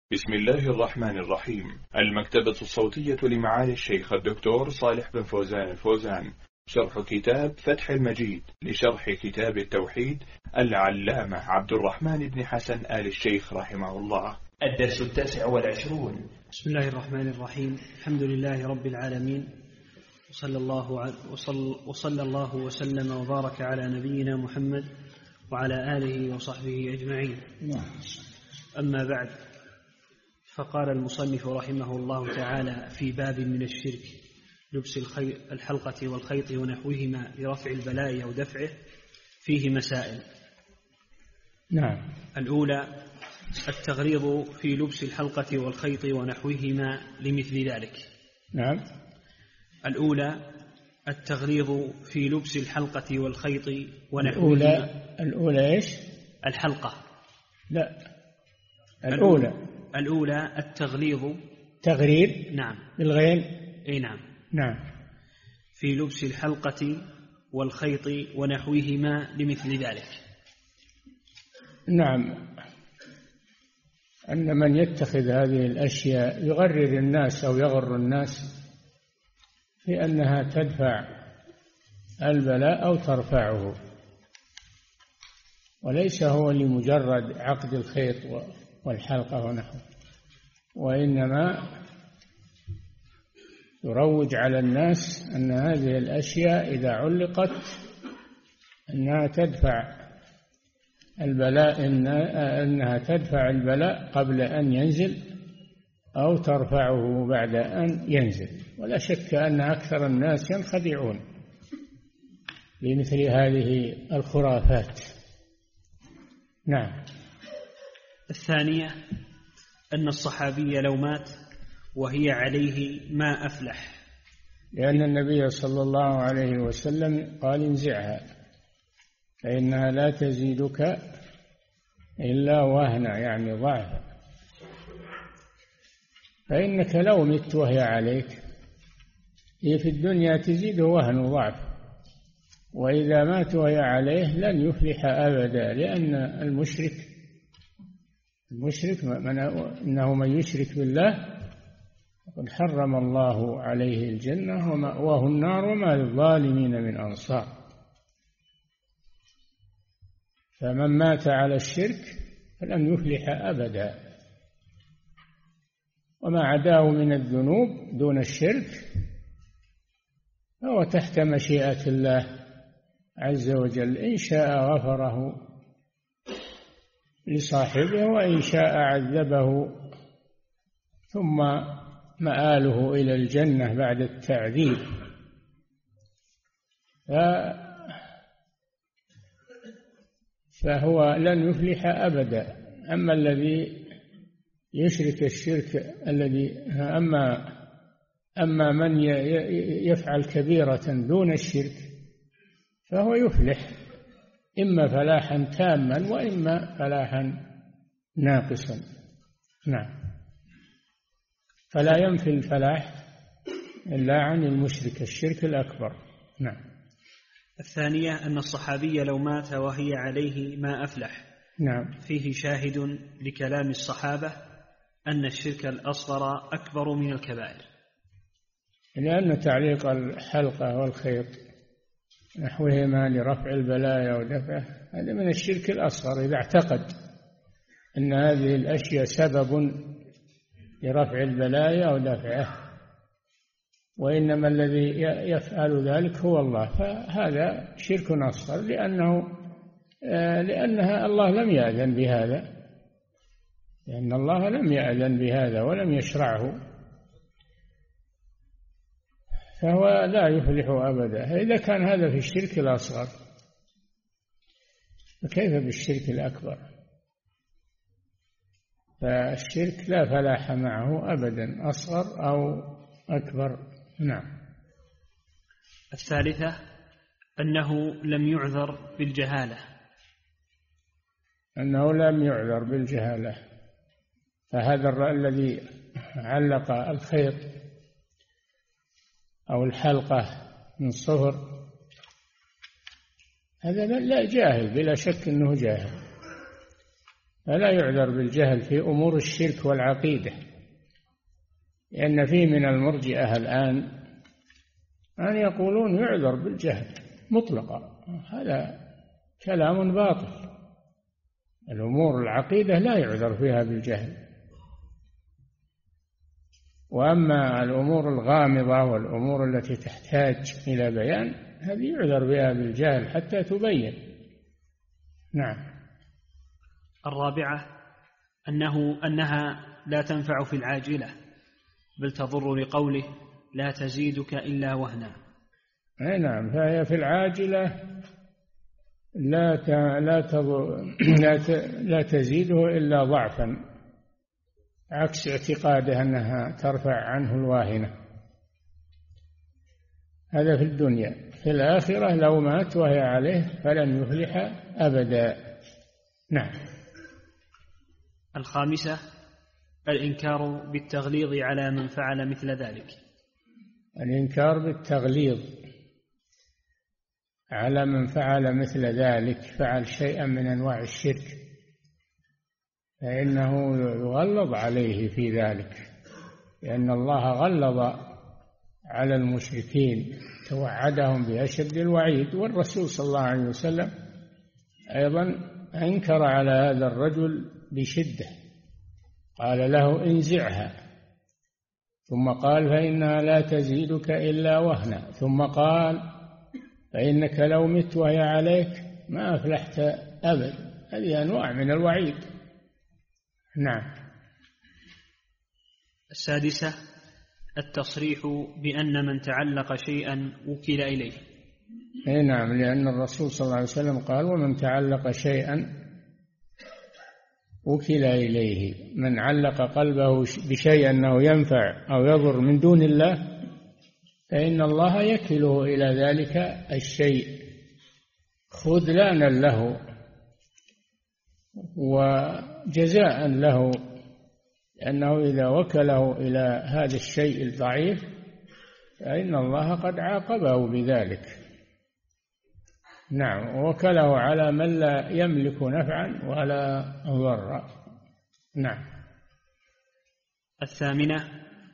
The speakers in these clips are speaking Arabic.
بسم الله الرحمن الرحيم. المكتبة الصوتية لمعالي الشيخ الدكتور صالح بن فوزان الفوزان، شرح كتاب فتح المجيد لشرح كتاب التوحيد العلامة عبد الرحمن بن حسن آل الشيخ رحمه الله. الدرس 29. بسم الله الرحمن الرحيم. الحمد لله رب العالمين، وصلى الله وسلم وبارك على نبينا محمد وعلى آله وصحبه أجمعين. أما بعد، فقال المصنف رحمه الله تعالى في باب من الشرك لبس الحلقة والخيط ونحوهما لرفع البلاء أو دفعه، فيه مسائل. نعم. الأولى التغريض في لبس الحلقة والخيط ونحوهما لمثل ذلك. نعم. الأولى التغريض في لبس الحلقة والخيط ونحوهما. الأولى إيش؟ الحلقة. لا، الأولى التغليظ. تغرير. نعم. بالغين. أي نعم. نعم. في لبس الحلقة والخيط ونحوهما لمثل ذلك. نعم. أن من يتخذ هذه الأشياء يغرر الناس أو يغر الناس في أنها تدفع البلاء أو ترفعه، وليس هو لمجرد عقد الخيط والحلقة ونحوه، وإنما يروج على الناس أن هذه الأشياء إذا علقت أنها تدفع البلاء، أنها تدفع البلاء قبل أن ينزل أو ترفعه بعد أن ينزل. ولا شك أن أكثر الناس ينخدعون بمثل هذه الخرافات. نعم. الثانية أن الصحابي لو مات وهي عليه ما أفلح، لأن النبي صلى الله عليه وسلم قال: انزعها فإنها لا تزيدك إلا وهنا، يعني ضعفا. فإنك لو مت وهي عليك، هي في الدنيا تزيد وهن وضعف، وإذا مات وهي عليه لن يفلح أبدا، لأن المشرك إنه من يشرك بالله قد حرم الله عليه الجنة ومأواه النار وما للظالمين من أنصار. فمن مات على الشرك فلن يفلح أبدا، وما عداه من الذنوب دون الشرك فهو تحت مشيئة الله عز وجل، إن شاء غفره لصاحبه وإن شاء عذبه، ثم مآله إلى الجنة بعد التعذيب. فهو لن يفلح أبدا. أما الذي يشرك الشرك أما من يفعل كبيرة دون الشرك فهو يفلح، إما فلاحا تاما وإما فلاحا ناقصا. نعم. فلا ينفي الفلاح إلا عن المشرك الشرك الأكبر. نعم. الثانية أن الصحابي لو مات وهي عليه ما أفلح. نعم. فيه شاهد لكلام الصحابة أن الشرك الأصغر أكبر من الكبائر، لأن تعليق الحلقة والخيط نحوهما لرفع البلايا ودفعه هذا من الشرك الأصغر، إذا اعتقد أن هذه الأشياء سبب لرفع البلايا ودفعه، وإنما الذي يفعل ذلك هو الله، فهذا شرك أصغر، لأنها الله لم يأذن بهذا، لأن الله لم يأذن بهذا ولم يشرعه، فهو لا يفلح أبدا. إذا كان هذا في الشرك الأصغر فكيف بالشرك الأكبر؟ فالشرك لا فلاح معه أبدا، أصغر أو أكبر. نعم. الثالثة أنه لم يعذر بالجهالة. أنه لم يعذر بالجهالة، فهذا الذي علق الخيط أو الحلقة من صفر هذا لا جاهل، بلا شك أنه جاهل، فلا يعذر بالجهل في أمور الشرك والعقيدة، لأن فيه من المرجئة الآن أن يقولون يعذر بالجهل مطلقا. هذا كلام باطل. الأمور العقيدة لا يعذر فيها بالجهل، وأما الأمور الغامضة والأمور التي تحتاج إلى بيان هذه يعذر بها بالجهل حتى تبين. نعم. الرابعة أنها لا تنفع في العاجلة، بل تضر لقوله لا تزيدك إلا وهنا. أي نعم، فهي في العاجلة لا تزيده إلا ضعفا، عكس اعتقاده أنها ترفع عنه الواهنة. هذا في الدنيا. في الآخرة لو مات وهي عليه فلن يفلح أبدا. نعم. الخامسة الإنكار بالتغليظ على من فعل مثل ذلك. الإنكار بالتغليظ على من فعل مثل ذلك، فعل شيئا من أنواع الشرك، فإنه يغلظ عليه في ذلك، لأن الله غلظ على المشركين، توعدهم بأشد الوعيد. والرسول صلى الله عليه وسلم أيضا أنكر على هذا الرجل بشدة، قال له انزعها، ثم قال فإنها لا تزيدك إلا وهنا، ثم قال فإنك لو مت وهي عليك ما أفلحت أبد. هذه أنواع من الوعيد. نعم. السادسة التصريح بأن من تعلق شيئا وكل إليه. أي نعم، لأن الرسول صلى الله عليه وسلم قال ومن تعلق شيئا وكل إليه. من علق قلبه بشيء أنه ينفع أو يضر من دون الله فإن الله يكله إلى ذلك الشيء خذلانا له وجزاء له، لأنه إذا وكله إلى هذا الشيء الضعيف فإن الله قد عاقبه بذلك. نعم. ووكله على من لا يملك نفعا ولا ضرا. نعم. الثامنة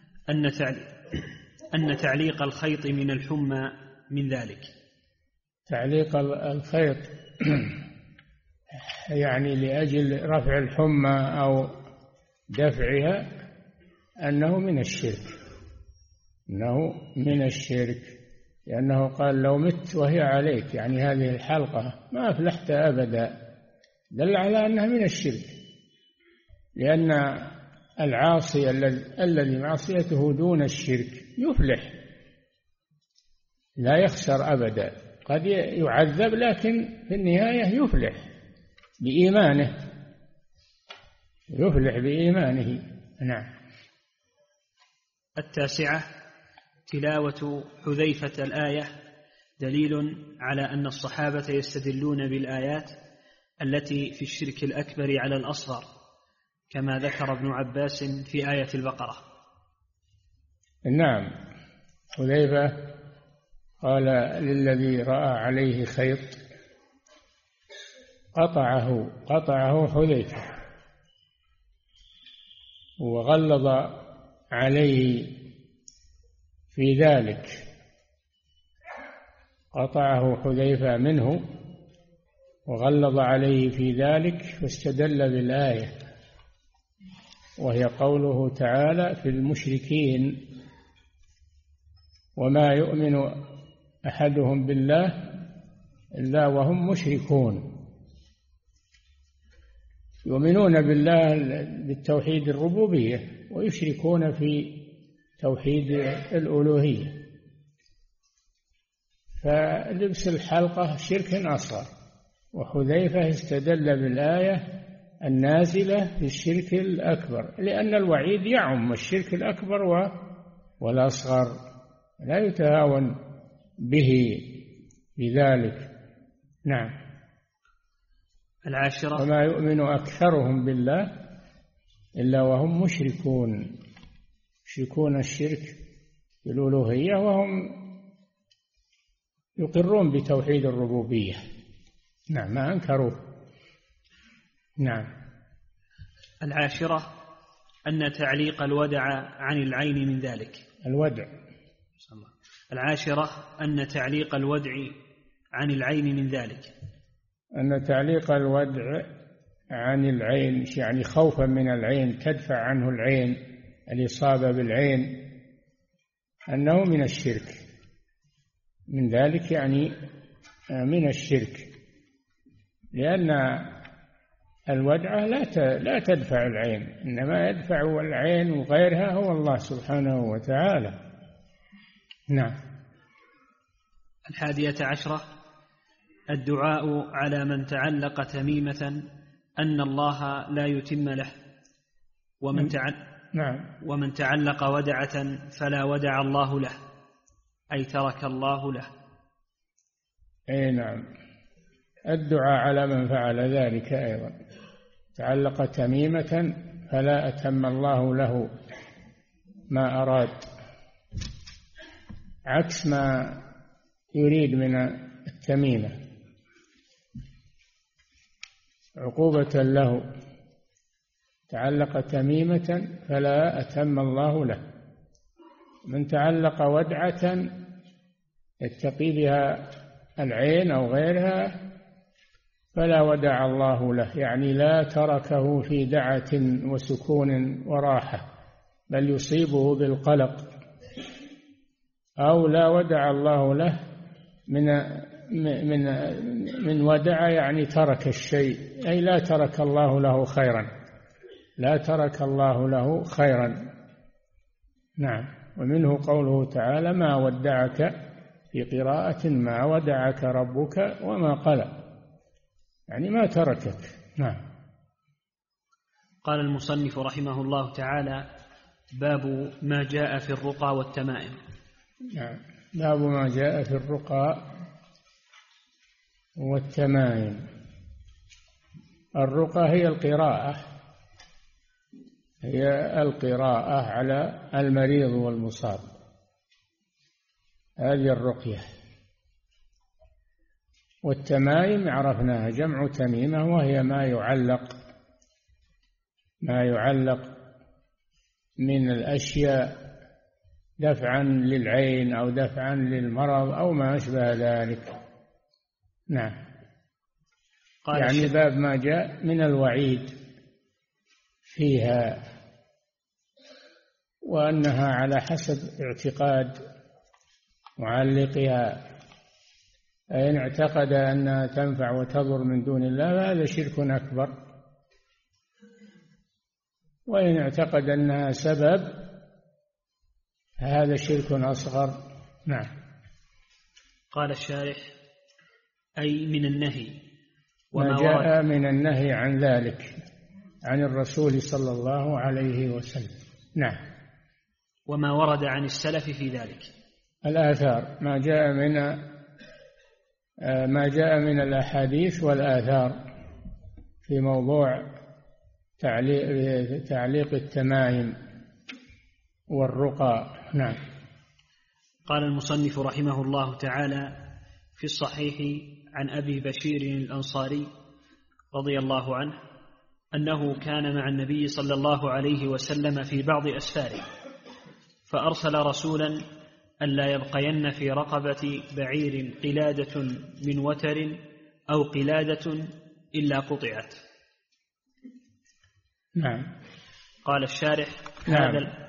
أن تعليق الخيط من الحمى من ذلك. تعليق الخيط يعني لأجل رفع الحمى أو دفعها أنه من الشرك، أنه من الشرك، لأنه قال لو مت وهي عليك، يعني هذه الحلقة ما أفلحت أبدا، دل على أنها من الشرك، لأن العاصي الذي معصيته دون الشرك يفلح لا يخسر أبدا. قد يعذب لكن في النهاية يفلح بإيمانه، يفلح بإيمانه. نعم. التاسعة تلاوة حذيفة الآية دليل على أن الصحابة يستدلون بالآيات التي في الشرك الأكبر على الأصغر، كما ذكر ابن عباس في آية البقرة. نعم. حذيفة قال للذي رأى عليه خيط قطعه حذيفة، وغلظ عليه في ذلك، قطعه حذيفة منه وغلظ عليه في ذلك، فاستدل بالآية وهي قوله تعالى في المشركين وما يؤمن أحدهم بالله إلا وهم مشركون. يؤمنون بالله بالتوحيد الربوبية ويشركون في توحيد الألوهية، فلبس الحلقة شرك أصغر. وحذيفة استدل بالآية النازلة في الشرك الأكبر، لأن الوعيد يعم الشرك الأكبر والأصغر، لا يتهاون به بذلك. نعم. العاشرة وما يؤمن أكثرهم بالله إلا وهم مشركون، يشركون الشرك بالألوهية وهم يقرون بتوحيد الربوبية. نعم، ما أنكروه. نعم. العاشرة أن تعليق الودع عن العين من ذلك. الودع. العاشرة أن تعليق الودع عن العين من ذلك. أن تعليق الودع عن العين يعني خوفا من العين، تدفع عنه العين، الإصابة بالعين، أنه من الشرك. من ذلك يعني من الشرك، لأن الودعة لا تدفع العين، إنما يدفع العين وغيرها هو الله سبحانه وتعالى. نعم. 11 الدعاء على من تعلق تميمة أن الله لا يتم له، ومن تعلق ودعة فلا ودع الله له، أي ترك الله له. أي نعم، الدعاء على من فعل ذلك أيضا، تعلق تميمة فلا أتم الله له ما أراد، عكس ما يريد من التميمة، عقوبة له. تعلق تميمة فلا أتم الله له. من تعلق ودعة يتقي بها العين أو غيرها فلا ودع الله له، يعني لا تركه في دعة وسكون وراحة، بل يصيبه بالقلق. أو لا ودع الله له من ودع يعني ترك الشيء، أي لا ترك الله له خيرا، لا ترك الله له خيرا. نعم. ومنه قوله تعالى: ما ودعك، في قراءة: ما ودعك ربك وما قلى، يعني ما تركك. نعم. قال المصنف رحمه الله تعالى: باب ما جاء في الرقى والتمائم. نعم. باب ما جاء في الرقى والتمائم. الرقى هي القراءة على المريض والمصاب، هذه الرقية. والتمائم عرفناها جمع تميمة، وهي ما يعلق من الأشياء دفعا للعين أو دفعا للمرض أو ما أشبه ذلك. نعم. يعني باب ما جاء من الوعيد فيها، وأنها على حسب اعتقاد معلقها، فإن اعتقد أنها تنفع وتضر من دون الله فهذا شرك أكبر، وإن اعتقد أنها سبب هذا شرك أصغر. نعم. قال الشارح: أي من النهي، ما جاء من النهي عن ذلك عن الرسول صلى الله عليه وسلم. نعم. وما ورد عن السلف في ذلك، الآثار، ما جاء من الأحاديث والآثار في موضوع تعليق التمائم والرقى. نعم. قال المصنف رحمه الله تعالى: في الصحيح عن أبي بشير الأنصاري رضي الله عنه أنه كان مع النبي صلى الله عليه وسلم في بعض أسفاره، فأرسل رسولا ألا يبقين في رقبة بعير قلادة من وتر أو قلادة إلا قطعت. نعم. قال الشارح: نعم.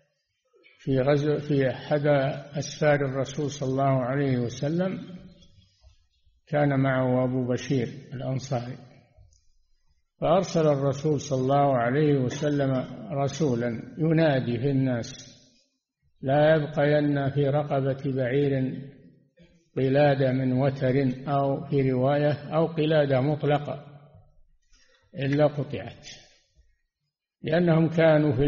في أحد أسفار الرسول صلى الله عليه وسلم كان معه أبو بشير الأنصاري، فأرسل الرسول صلى الله عليه وسلم رسولا ينادي في الناس: لا يبقين في رقبة بعير قلادة من وتر، أو في رواية أو قلادة مطلقة إلا قطعت. لأنهم كانوا في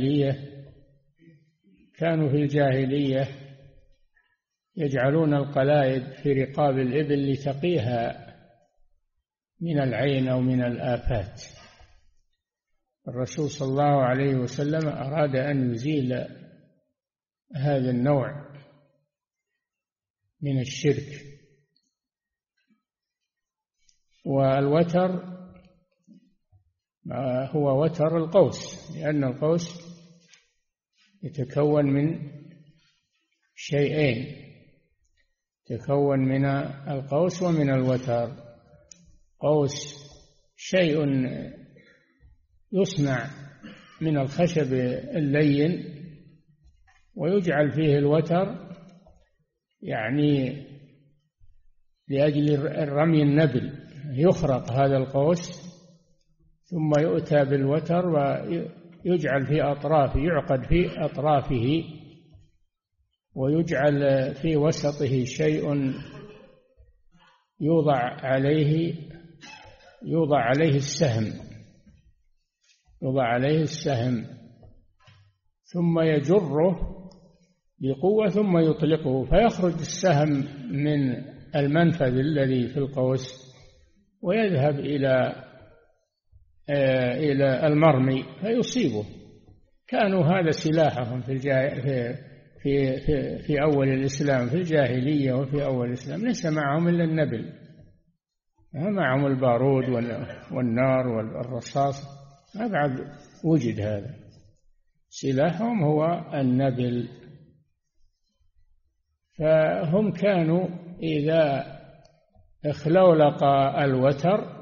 الجاهلية يجعلون القلائد في رقاب الإبل لتقيها من العين أو من الآفات. الرسول صلى الله عليه وسلم أراد أن يزيل هذا النوع من الشرك. هو وتر القوس، لأن القوس يتكون من شيئين، يتكون من القوس ومن الوتر. قوس شيء يصنع من الخشب اللين ويجعل فيه الوتر، يعني لأجل الرمي النبل، يخرق هذا القوس ثم يؤتى بالوتر ويجعل في أطرافه، يعقد في أطرافه، ويجعل في وسطه شيء يوضع عليه السهم، ثم يجره بقوة ثم يطلقه، فيخرج السهم من المنفذ الذي في القوس ويذهب إلى المرمي فيصيبه. كانوا هذا سلاحهم في أول الإسلام، في الجاهلية وفي أول الإسلام، ليس معهم إلا النبل، ما معهم البارود والنار والرصاص، ما بعد وجد هذا. سلاحهم هو النبل. فهم كانوا إذا اخلولق الوتر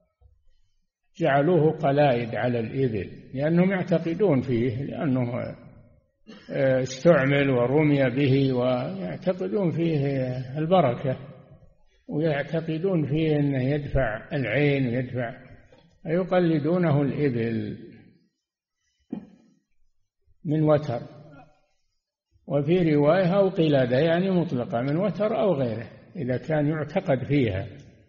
جعلوه قلائد على الإبل، لأنهم يعتقدون فيه، لأنه استعمل ورمي به، ويعتقدون فيه البركة، ويعتقدون فيه أنه يدفع العين ويدفع، يقلدونه الإبل من وتر. وفي رواية أو قلادة، يعني مطلقة، من وتر أو غيره، إذا كان يعتقد فيها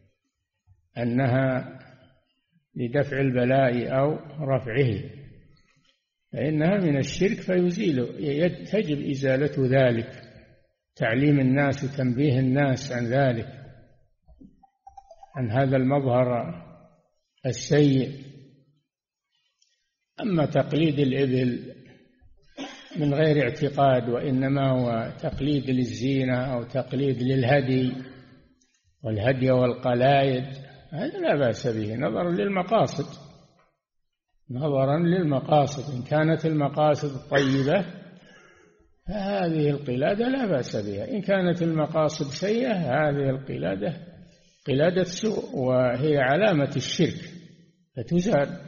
أنها لدفع البلاء أو رفعه، فإنها من الشرك فيزيل، تجب إزالة ذلك، تعليم الناس وتنبيه الناس عن ذلك، عن هذا المظهر السيء. أما تقليد الإبل من غير اعتقاد، وإنما هو تقليد للزينة أو تقليد للهدي والهدي والقلائد، هذا لا بأس به نظرا للمقاصد. إن كانت المقاصد طيبة فهذه القلادة لا بأس بها، إن كانت المقاصد سيئة هذه القلادة قلادة سوء، وهي علامة الشرك فتزال.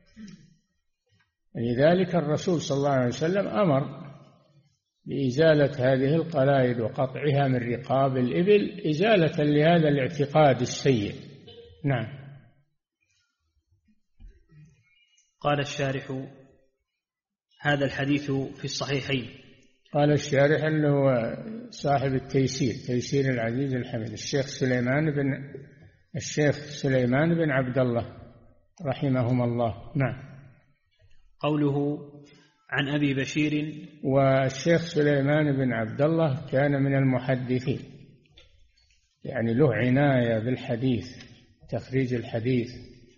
لذلك الرسول صلى الله عليه وسلم أمر بإزالة هذه القلائد وقطعها من رقاب الإبل إزالة لهذا الاعتقاد السيء. نعم. قال الشارح: هذا الحديث في الصحيحين. قال الشارح أنه صاحب التيسير، تيسير العزيز الحميد، الشيخ سليمان بن عبد الله رحمهما الله. نعم. قوله عن أبي بشير. والشيخ سليمان بن عبد الله كان من المحدثين، يعني له عناية بالحديث، تخريج الحديث،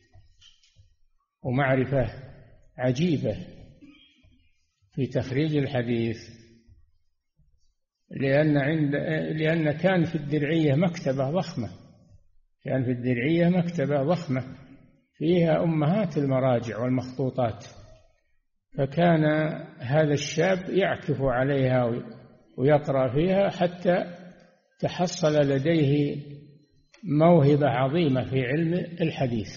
ومعرفة عجيبة في تخريج الحديث، لأن كان في الدرعية مكتبة ضخمة، فيها أمهات المراجع والمخطوطات، فكان هذا الشاب يعكف عليها ويقرأ فيها حتى تحصل لديه موهبة عظيمة في علم الحديث.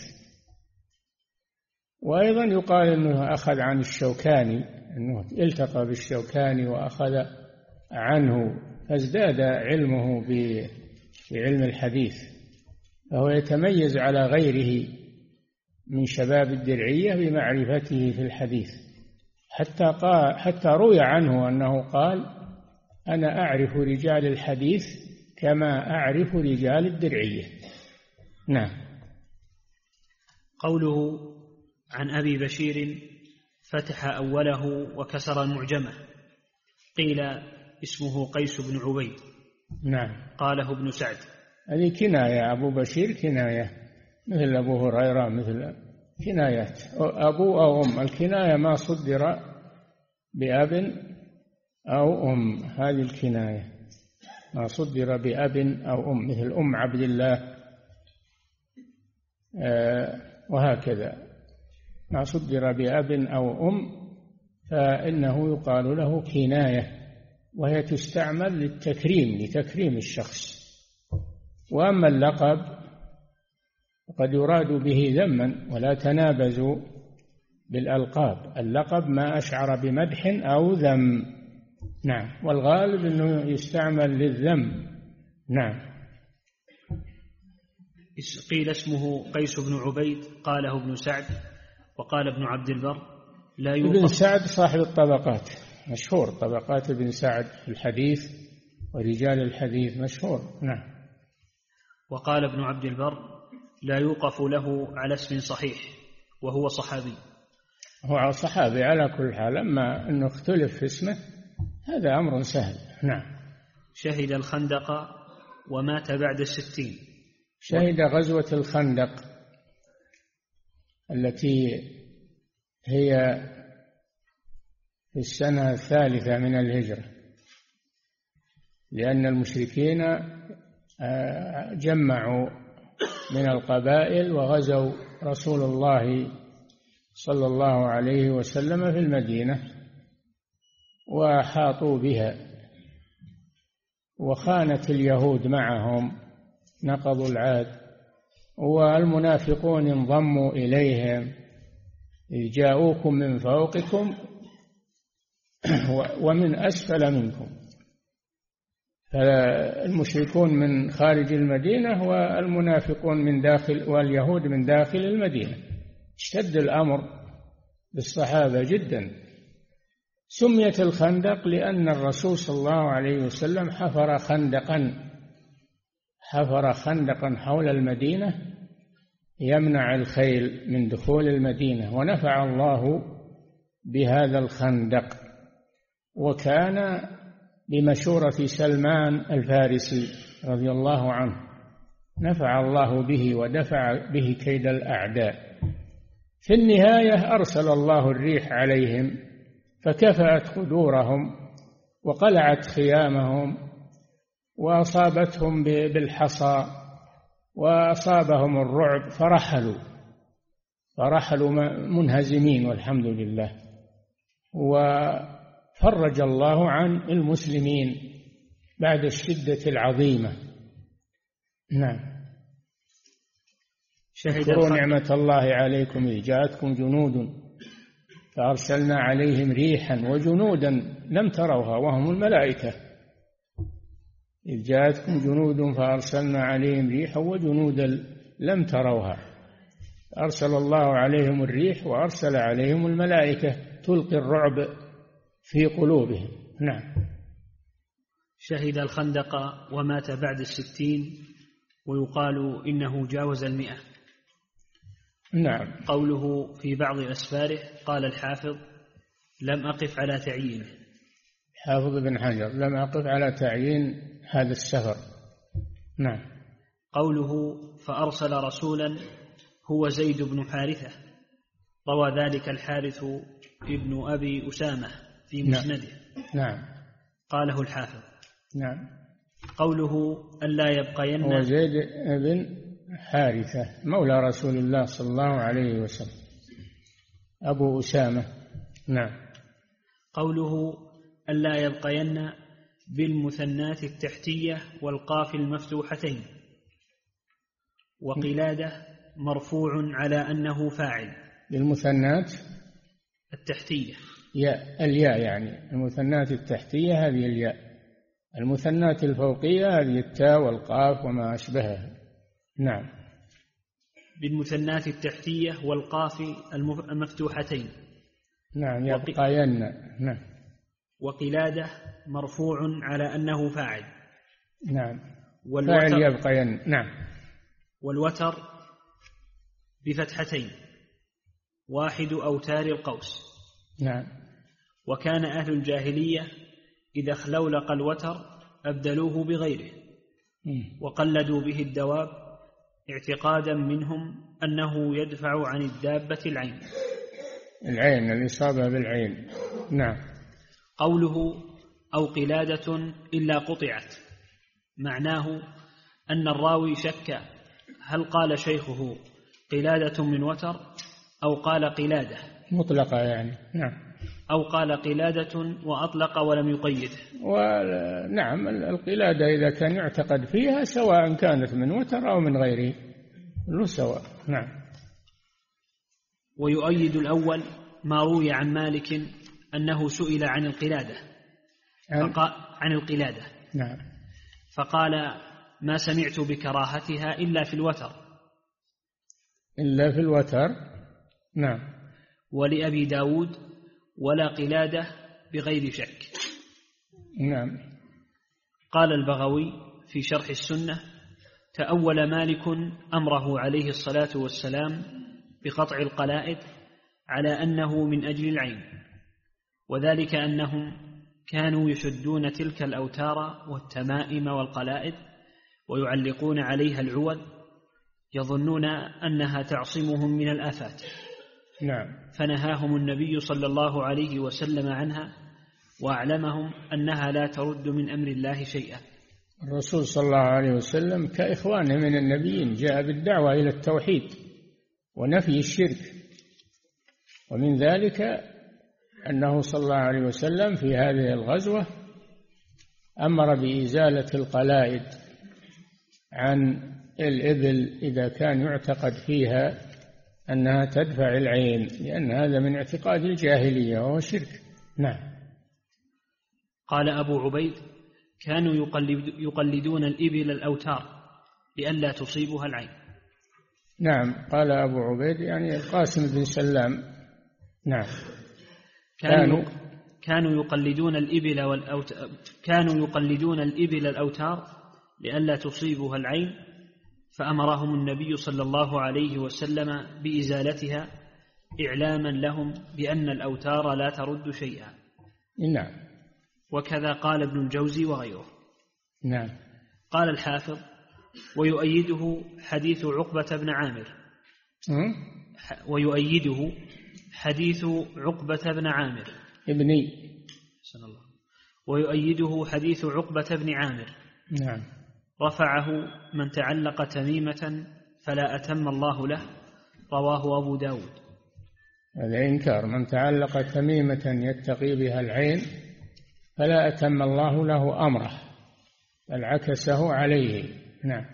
وأيضا يقال أنه أخذ عن الشوكاني، أنه التقى بالشوكاني وأخذ عنه، فازداد علمه بعلم الحديث، فهو يتميز على غيره من شباب الدرعية بمعرفته في الحديث، حتى روي عنه أنه قال: أنا أعرف رجال الحديث كما أعرف رجال الدرعية. نعم. قوله عن أبي بشير فتح أوله وكسر المعجمة، قيل اسمه قيس بن عبيد. نعم. قاله ابن سعد. هذه كناية، أبو بشير كناية، مثل أبو هريرة، مثل كنايات أبو أو أم. الكناية ما صدر بأب أو أم، هذه الكناية ما صدر بأب أو أم، مثل أم عبد الله، وهكذا. ما صدر بأب أو أم فإنه يقال له كناية، وهي تستعمل للتكريم، لتكريم الشخص. وأما اللقب قد يراد به ذما، ولا تنابزوا بالألقاب. اللقب ما أشعر بمدح أو ذم. نعم. والغالب أنه يستعمل للذم. نعم. قيل اسمه قيس بن عبيد، قاله ابن سعد، وقال ابن عبد البر لا يوقف. ابن سعد صاحب الطبقات، مشهور طبقات ابن سعد في الحديث ورجال الحديث، مشهور. نعم. وقال ابن عبد البر لا يوقف له على اسم صحيح وهو صحابي. هو صحابي على كل حال، أما أنه اختلف في اسمه هذا أمر سهل. نعم. شهد الخندق ومات بعد 60. شهد غزوة الخندق التي هي في السنة 3 من الهجرة، لأن المشركين جمعوا من القبائل وغزوا رسول الله صلى الله عليه وسلم في المدينة وحاطوا بها، وخانت اليهود معهم، نقضوا العهد، والمنافقون انضموا إليهم، إذ جاءوكم من فوقكم ومن أسفل منكم. فالمشركون من خارج المدينة والمنافقون من داخل، واليهود من داخل المدينة. اشتد الأمر بالصحابة جدا. سميت الخندق لأن الرسول صلى الله عليه وسلم حفر خندقا حول المدينة يمنع الخيل من دخول المدينة، ونفع الله بهذا الخندق. وكان بمشورة سلمان الفارسي رضي الله عنه، نفع الله به ودفع به كيد الأعداء. في النهاية أرسل الله الريح عليهم فكفأت قدورهم وقلعت خيامهم وأصابتهم بالحصى وأصابهم الرعب فرحلوا منهزمين، والحمد لله. وفرج الله عن المسلمين بعد الشدة العظيمة. نعم. اذكروا نعمة الله عليكم إذ جاءتكم جنود فأرسلنا عليهم ريحا وجنودا لم تروها وهم الملائكة. إذ جاءتكم جنود فأرسلنا عليهم ريحا وجنودا لم تروها. أرسل الله عليهم الريح وأرسل عليهم الملائكة تلقي الرعب في قلوبهم. نعم. شهد الخندق ومات بعد 60، ويقال إنه جاوز 100. نعم. قوله في بعض أسفاره، قال الحافظ لم أقف على تعيينه. حافظ بن حجر لم أقف على تعيين هذا السفر. نعم. قوله فأرسل رسولا هو زيد بن حارثة، روى ذلك الحارث ابن أبي أسامة في مسنده. نعم. قاله الحافظ. نعم. قوله ألا يبقين، هو زيد بن حارثة مولى رسول الله صلى الله عليه وسلم، أبو أسامة. نعم. قوله ألا يبقين بالمثنات التحتية والقاف المفتوحتين. وقلادة مرفوع على أنه فاعل. بالمثنات التحتية الياء، يعني المثنات التحتية هذه الياء، المثنات الفوقية هذه التاء والقاف وما أشبهها. نعم. بالمثنات التحتية والقاف المفتوحتين. نعم. يبقين. نعم. وقلادة مرفوع على أنه فاعل. نعم. فاعل يبقين. نعم. والوتر بفتحتين، واحد أوتار القوس. نعم. وكان أهل الجاهلية إذا اخلولق الوتر أبدلوه بغيره وقلدوا به الدواب، اعتقادا منهم أنه يدفع عن الدابة العين، الإصابة بالعين. نعم. قوله أو قلادة إلا قطعت، معناه أن الراوي شك هل قال شيخه قلادة من وتر أو قال قلادة مطلقة يعني. نعم. أو قال قلادة وأطلق ولم يقيد. ونعم القلادة إذا كان يعتقد فيها سواء كانت من وتر أو من غيره له سواء. نعم. ويؤيد الأول ما روي عن مالك أنه سئل عن القلادة عن القلادة. نعم. فقال ما سمعت بكراهتها إلا في الوتر. إلا في الوتر. نعم. ولأبي داود ولا قلادة بغير شك. نعم. قال البغوي في شرح السنة تأول مالك أمره عليه الصلاة والسلام بقطع القلائد على أنه من أجل العين، وذلك أنهم كانوا يشدون تلك الأوتار والتمائم والقلائد ويعلقون عليها العوذ يظنون أنها تعصمهم من الآفات. نعم. فنهاهم النبي صلى الله عليه وسلم عنها وأعلمهم أنها لا ترد من أمر الله شيئا. الرسول صلى الله عليه وسلم كإخوانه من النبيين جاء بالدعوة إلى التوحيد ونفي الشرك، ومن ذلك أنه صلى الله عليه وسلم في هذه الغزوة أمر بإزالة القلائد عن الإبل إذا كان يعتقد فيها أنها تدفع العين، لأن هذا من اعتقاد الجاهلية وهو شرك. نعم. قال أبو عبيد كانوا يقلدون الإبل الأوتار لئلا تصيبها العين. نعم. قال أبو عبيد يعني القاسم بن سلام. نعم. كانوا يقلدون الإبل الأوتار لئلا تصيبها العين، فأمرهم النبي صلى الله عليه وسلم بإزالتها إعلاما لهم بأن الأوتار لا ترد شيئا. نعم. وكذا قال ابن الجوزي وغيره. نعم. قال الحافظ ويؤيده حديث عقبة بن عامر. ويؤيده حديث عقبة بن عامر ويؤيده حديث عقبة بن عامر. نعم. رفعه من تعلق تميمة فلا أتم الله له، رواه أبو داود. هذا إنكار من تعلق تميمة يتقي بها العين فلا أتم الله له أمره بل عكسه عليه. نعم.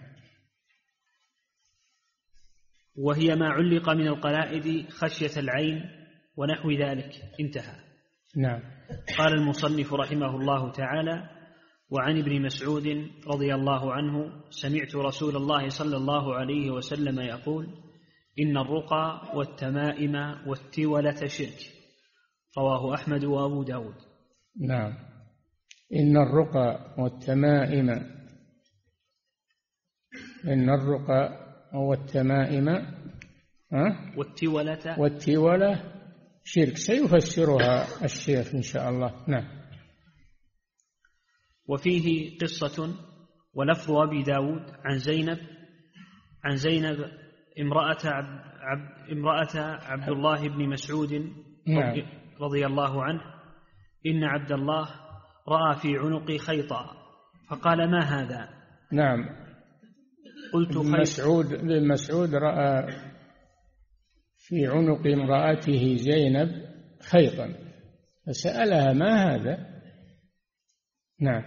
وهي ما علق من القلائد خشية العين ونحو ذلك. انتهى. نعم. قال المصنف رحمه الله تعالى وعن ابن مسعود رضي الله عنه سمعت رسول الله صلى الله عليه وسلم يقول إن الرقى والتمائم والتولة شرك، رواه أحمد وأبو داود. نعم. إن الرقى والتمائم والتولة شرك، سيفسرها الشيخ إن شاء الله. نعم. وفيه قصة ولفظ أبي داود عن زينب امرأة عبد الله بن مسعود رضي الله عنه إن عبد الله رأى في عنقي خيطا فقال ما هذا؟ نعم. قلت ابن مسعود رأى في عنق امرأته زينب خيطا فسألها ما هذا؟ نعم.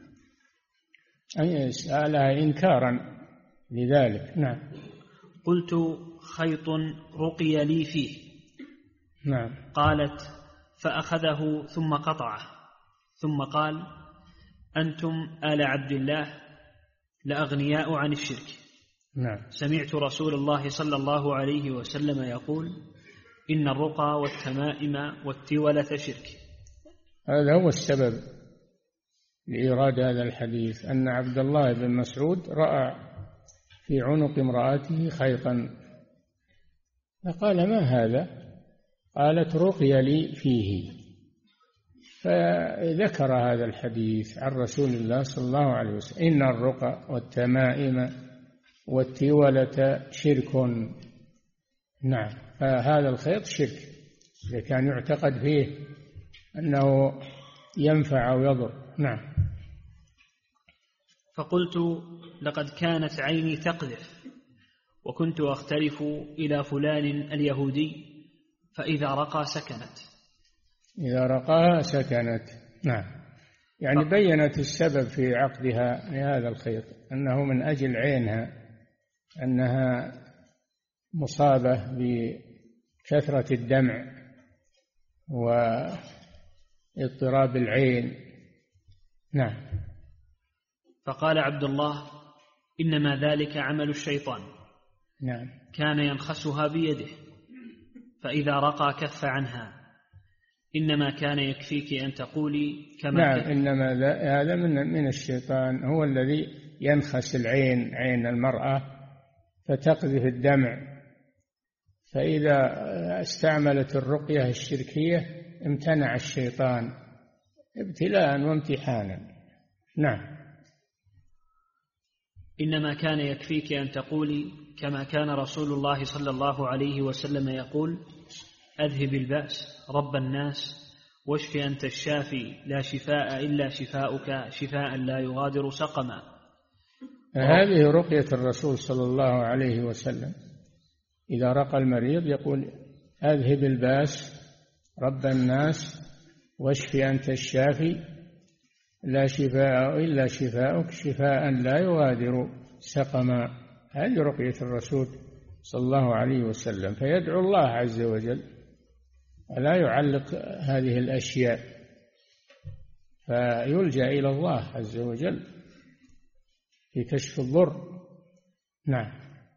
أي سألها إنكارا لذلك. نعم. قلت خيط رقي لي فيه. نعم. قالت فأخذه ثم قطعه ثم قال أنتم آل عبد الله لأغنياء عن الشرك. نعم. سمعت رسول الله صلى الله عليه وسلم يقول إن الرقى والتمائم والتولة شرك. هذا هو السبب لإيراد هذا الحديث، أن عبد الله بن مسعود رأى في عنق امرأته خيطا فقال ما هذا؟ قالت رقي لي فيه، فذكر هذا الحديث عن رسول الله صلى الله عليه وسلم إن الرقى والتمائم والتولة شرك. نعم. فهذا الخيط شرك إذا كان يعتقد فيه أنه ينفع أو يضر. نعم. فقلت لقد كانت عيني تقذف وكنت أختلف إلى فلان اليهودي فإذا رقى سكنت. إذا رقاها سكنت. نعم. يعني بينت السبب في عقدها لهذا الخيط أنه من أجل عينها، أنها مصابة بكثرة الدمع واضطراب العين. نعم. فقال عبد الله: إنما ذلك عمل الشيطان. نعم. كان ينخسها بيده، فإذا رقى كف عنها. إنما كان يكفيك أن تقولي كما نعم. إنما هذا من الشيطان، هو الذي ينخس العين، عين المرأة، فتقذف الدمع. فإذا استعملت الرقية الشركية امتنع الشيطان ابتلاء وامتحانا. نعم. إنما كان يكفيك أن تقولي كما كان رسول الله صلى الله عليه وسلم يقول: أذهب البأس رب الناس واشف أنت الشافي لا شفاء إلا شفاؤك شفاء لا يغادر سقما. هذه رقية الرسول صلى الله عليه وسلم. إذا رقى المريض يقول: أذهب البأس رب الناس واشف أنت الشافي لا شفاء إلا شفاؤك شفاء لا يغادر سقما. هذه رقية الرسول صلى الله عليه وسلم. فيدعو الله عز وجل ولا يعلق هذه الأشياء، فيلجأ إلى الله عز وجل في كشف الضر. نعم.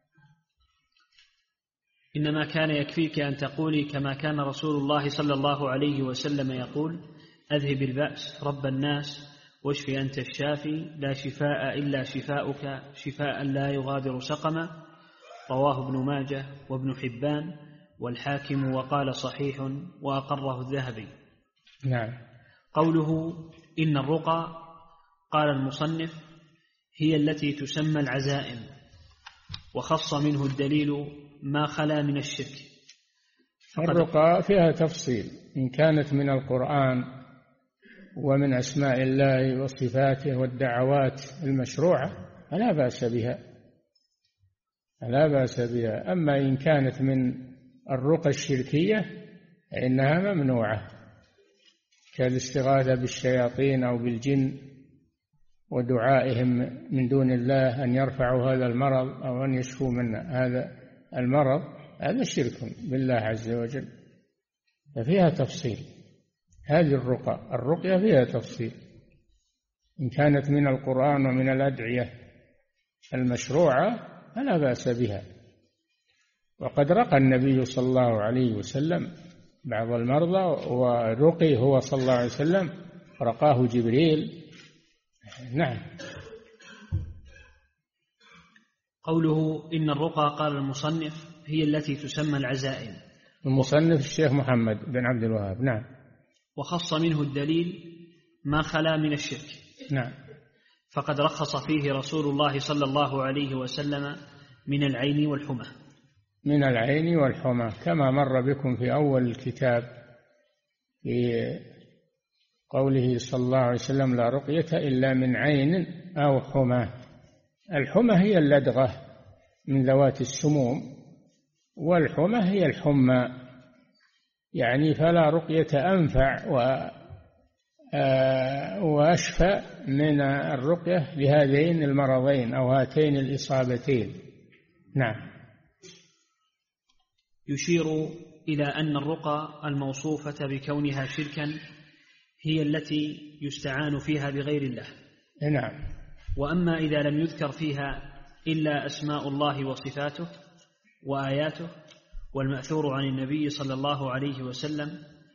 إنما كان يكفيك أن تقولي كما كان رسول الله صلى الله عليه وسلم يقول: أذهب البأس رب الناس واشف أنت الشافي لا شفاء إلا شفاؤك شفاء لا يغادر سقما. رواه ابن ماجه وابن حبان والحاكم وقال صحيح وأقره الذهبي. نعم. قوله إن الرقى، قال المصنف: هي التي تسمى العزائم، وخص منه الدليل ما خلا من الشرك. الرقى فيها تفصيل، إن كانت من القرآن ومن أسماء الله وصفاته والدعوات المشروعة فلا بأس بها، لا بأس بها. أما إن كانت من الرقى الشركية فإنها ممنوعة، كالاستغاثة بالشياطين أو بالجن ودعائهم من دون الله أن يرفعوا هذا المرض أو أن يشفوا من هذا المرض، هذا شرك بالله عز وجل. ففيها تفصيل. هذه الرقية فيها تفصيل. إن كانت من القرآن ومن الأدعية المشروعة فلا بأس بها. وقد رقى النبي صلى الله عليه وسلم بعض المرضى، ورقي هو صلى الله عليه وسلم، رقاه جبريل. نعم. قوله إن الرقى، قال المصنف: هي التي تسمى العزائم. المصنف الشيخ محمد بن عبد الوهاب. نعم. وخص منه الدليل ما خلا من الشرك. نعم. فقد رخص فيه رسول الله صلى الله عليه وسلم من العين والحمى. من العين والحمى كما مر بكم في أول الكتاب في قوله صلى الله عليه وسلم: لا رقية إلا من عين أو حمى. الحمى هي اللدغة من ذوات السموم، والحمى هي الحمى، يعني فلا رقية أنفع وأشفى من الرقية لهذين المرضين أو هاتين الإصابتين. نعم. يشير إلى أن الرقى الموصوفة بكونها شركا هي التي يستعان فيها بغير الله. نعم. وأما إذا لم يذكر فيها إلا أسماء الله وصفاته وآياته والمأثور عن النبي صلى الله عليه وسلم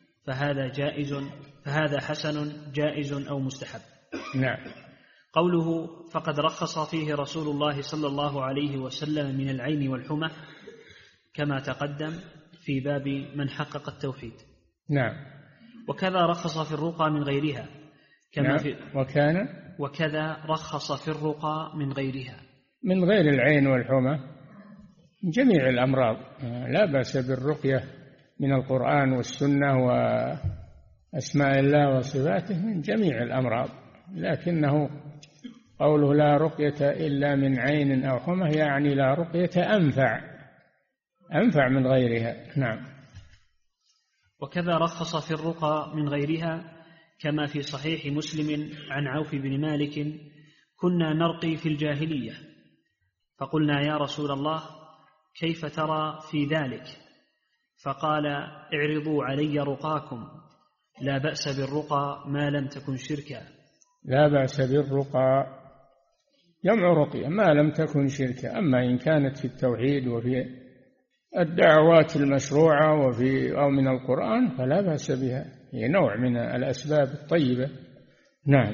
فهذا حسن جائز أو مستحب. نعم. قوله فقد رخص فيه رسول الله صلى الله عليه وسلم من العين والحمى كما تقدم في باب من حقق التوحيد. نعم. وكذا رخص في الرقى من غيرها كما نعم. في وكذا رخص في الرقى من غيرها، من غير العين والحمى، من جميع الأمراض. لا بأس بالرقية من القرآن والسنة وأسماء الله وصفاته من جميع الأمراض، لكنه قوله لا رقية إلا من عين أو حمى يعني لا رقية أنفع من غيرها. نعم. وكذا رخص في الرقى من غيرها، كما في صحيح مسلم عن عوف بن مالك: كنا نرقي في الجاهلية، فقلنا: يا رسول الله، كيف ترى في ذلك؟ فقال: اعرضوا علي رقاكم، لا بأس بالرقى ما لم تكن شركا. لا بأس بالرقى جمع رقية ما لم تكن شركا، أما إن كانت في التوحيد وفي الدعوات المشروعة أو من القرآن فلا بأس بها، هي نوع من الأسباب الطيبة. نعم.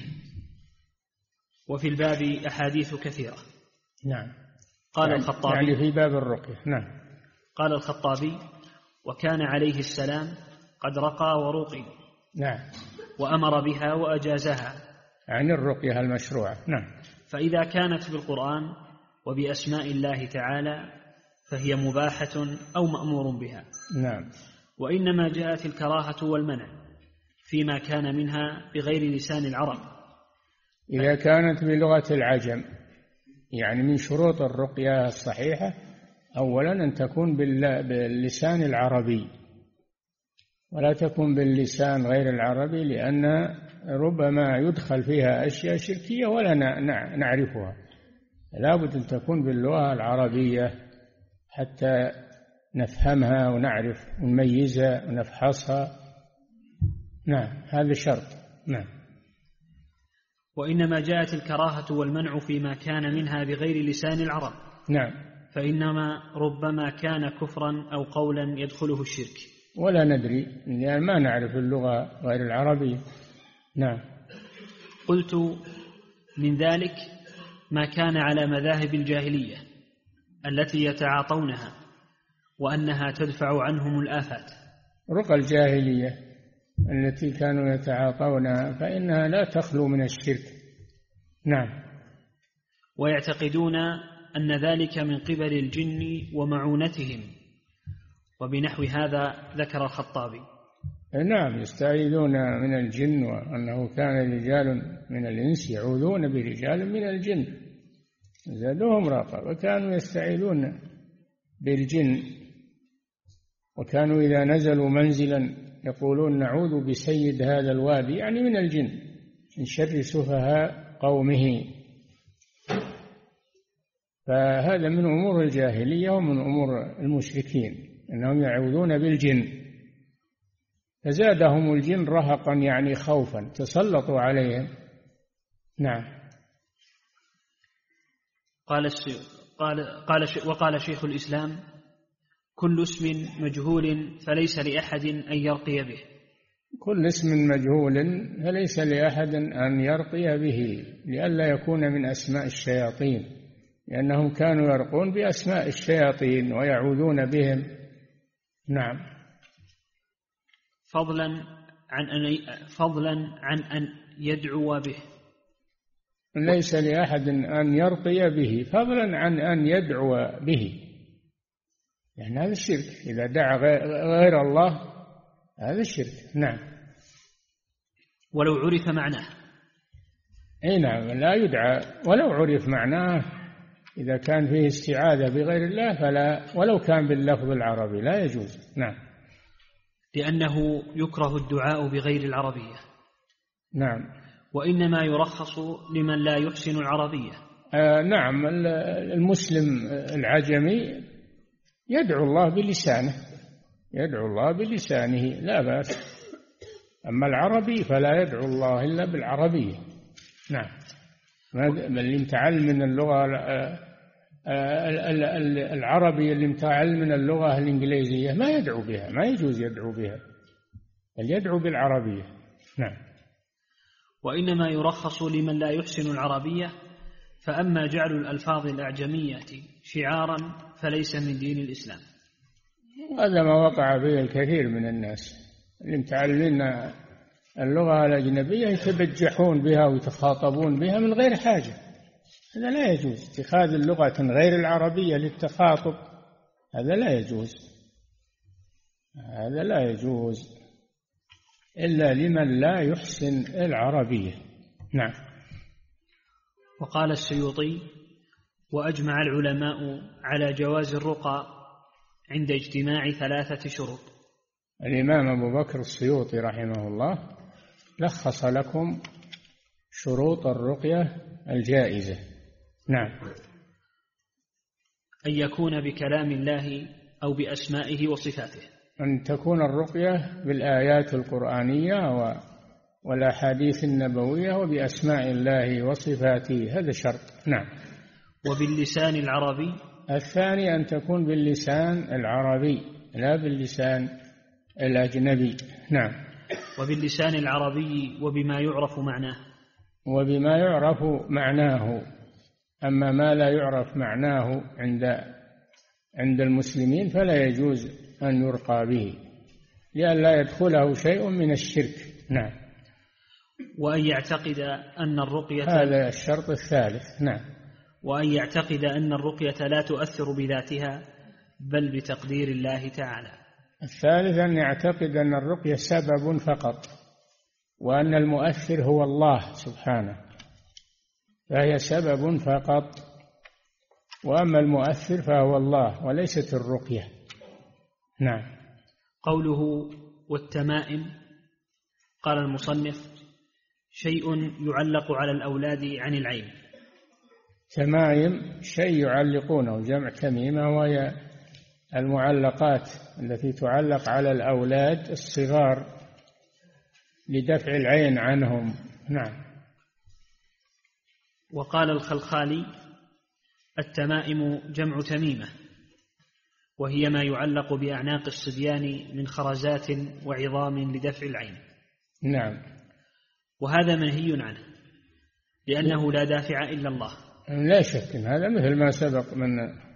وفي الباب أحاديث كثيرة. نعم. قال الخطابي يعني في باب الرقية. نعم. قال الخطابي: وكان عليه السلام قد رقى ورقي. نعم. وأمر بها وأجازها، يعني الرقية المشروعة. نعم. فإذا كانت بالقرآن وبأسماء الله تعالى فهي مباحة أو مأمور بها. نعم. وإنما جاءت الكراهة والمنع فيما كان منها بغير لسان العرب. إذا كانت بلغة العجم، يعني من شروط الرقية الصحيحة أولا أن تكون باللسان العربي، ولا تكون باللسان غير العربي، لأن ربما يدخل فيها أشياء شركية ولا نعرفها. لا بد أن تكون باللغة العربية حتى نفهمها ونعرف ونميزها ونفحصها. نعم، هذا شرط. نعم. وإنما جاءت الكراهة والمنع فيما كان منها بغير لسان العرب. نعم. فإنما ربما كان كفرا أو قولا يدخله الشرك، ولا ندري، يعني ما نعرف اللغة غير العربية. نعم. قلت: من ذلك ما كان على مذاهب الجاهلية التي يتعاطونها، وأنها تدفع عنهم الآفات. رقى الجاهلية التي كانوا يتعاطونها فإنها لا تخلو من الشرك. نعم. ويعتقدون أن ذلك من قبل الجن ومعونتهم، وبنحو هذا ذكر الخطابي. نعم، يستعيذون من الجن، وأنه كان رجال من الإنس يعوذون برجال من الجن زادوهم رهقا، وكانوا يستعيذون بالجن، وكانوا إذا نزلوا منزلا يقولون: نعوذ بسيد هذا الوادي، يعني من الجن، من شر سفهاء قومه. فهذا من أمور الجاهلية ومن أمور المشركين، أنهم يعوذون بالجن، فزادهم الجن رهقا يعني خوفا، تسلطوا عليهم. نعم. وقال شيخ الإسلام: كل اسم مجهول فليس لأحد أن يرقي به. كل اسم مجهول فليس لأحد أن يرقي به، لئلا يكون من أسماء الشياطين، لأنهم كانوا يرقون بأسماء الشياطين ويعوذون بهم. نعم. فضلا عن أن يدعو به. ليس لأحد أن يرقي به، فضلا عن أن يدعو به، يعني هذا الشرك. إذا دعا غير الله هذا الشرك. نعم. ولو عرف معناه. أي نعم، لا يدعى ولو عرف معناه. إذا كان فيه استعاذة بغير الله فلا، ولو كان باللفظ العربي لا يجوز. نعم. لأنه يكره الدعاء بغير العربية. نعم. وإنما يرخص لمن لا يحسن العربية. نعم. المسلم العجمي يدعو الله بلسانه، يدعو الله بلسانه لا بأس، أما العربي فلا يدعو الله إلا بالعربية. نعم. اللي متعلم من اللغة العربي، اللي متعلم من اللغة الإنجليزية ما يدعو بها، ما يجوز يدعو بها، بل يدعو بالعربية. نعم. وإنما يرخص لمن لا يحسن العربية. فأما جعل الألفاظ الأعجمية شعارا فليس من دين الإسلام. هذا ما وقع فيه الكثير من الناس اللي متعلمين اللغة الأجنبية، يتبجحون بها ويتخاطبون بها من غير حاجة. هذا لا يجوز، اتخاذ اللغة غير العربية للتخاطب، هذا لا يجوز، هذا لا يجوز إلا لمن لا يحسن العربية. نعم. وقال السيوطي: وأجمع العلماء على جواز الرقى عند اجتماع 3 شروط. الإمام أبو بكر السيوطي رحمه الله لخص لكم شروط الرقية الجائزة. نعم. أن يكون بكلام الله أو بأسمائه وصفاته. أن تكون الرقية بالآيات القرآنية والأحاديث النبوية وبأسماء الله وصفاته، هذا شرط. نعم. وباللسان العربي. الثاني أن تكون باللسان العربي لا باللسان الأجنبي. نعم. وباللسان العربي وبما يعرف معناه. وبما يعرف معناه. أما ما لا يعرف معناه عند المسلمين فلا يجوز أن يرقى به لئلا يدخله شيء من الشرك. نعم. وأن يعتقد أن الرقية، هذا الشرط الثالث. نعم. وأن يعتقد أن الرقية لا تؤثر بذاتها بل بتقدير الله تعالى. الثالث أن يعتقد أن الرقية سبب فقط وأن المؤثر هو الله سبحانه، فهي سبب فقط، وأما المؤثر فهو الله وليست الرقية. نعم. قوله والتمائم، قال المصنف: شيء يعلق على الأولاد عن العين. تمائم شيء يعلقونه، جمع تميمة، وهي المعلقات التي تعلق على الأولاد الصغار لدفع العين عنهم. نعم. وقال الخلخالي: التمائم جمع تميمة، وهي ما يعلق بأعناق الصبيان من خرزات وعظام لدفع العين. نعم. وهذا منهي عنه لأنه لا دافع إلا الله. لا شك إن هذا مثل ما سبق من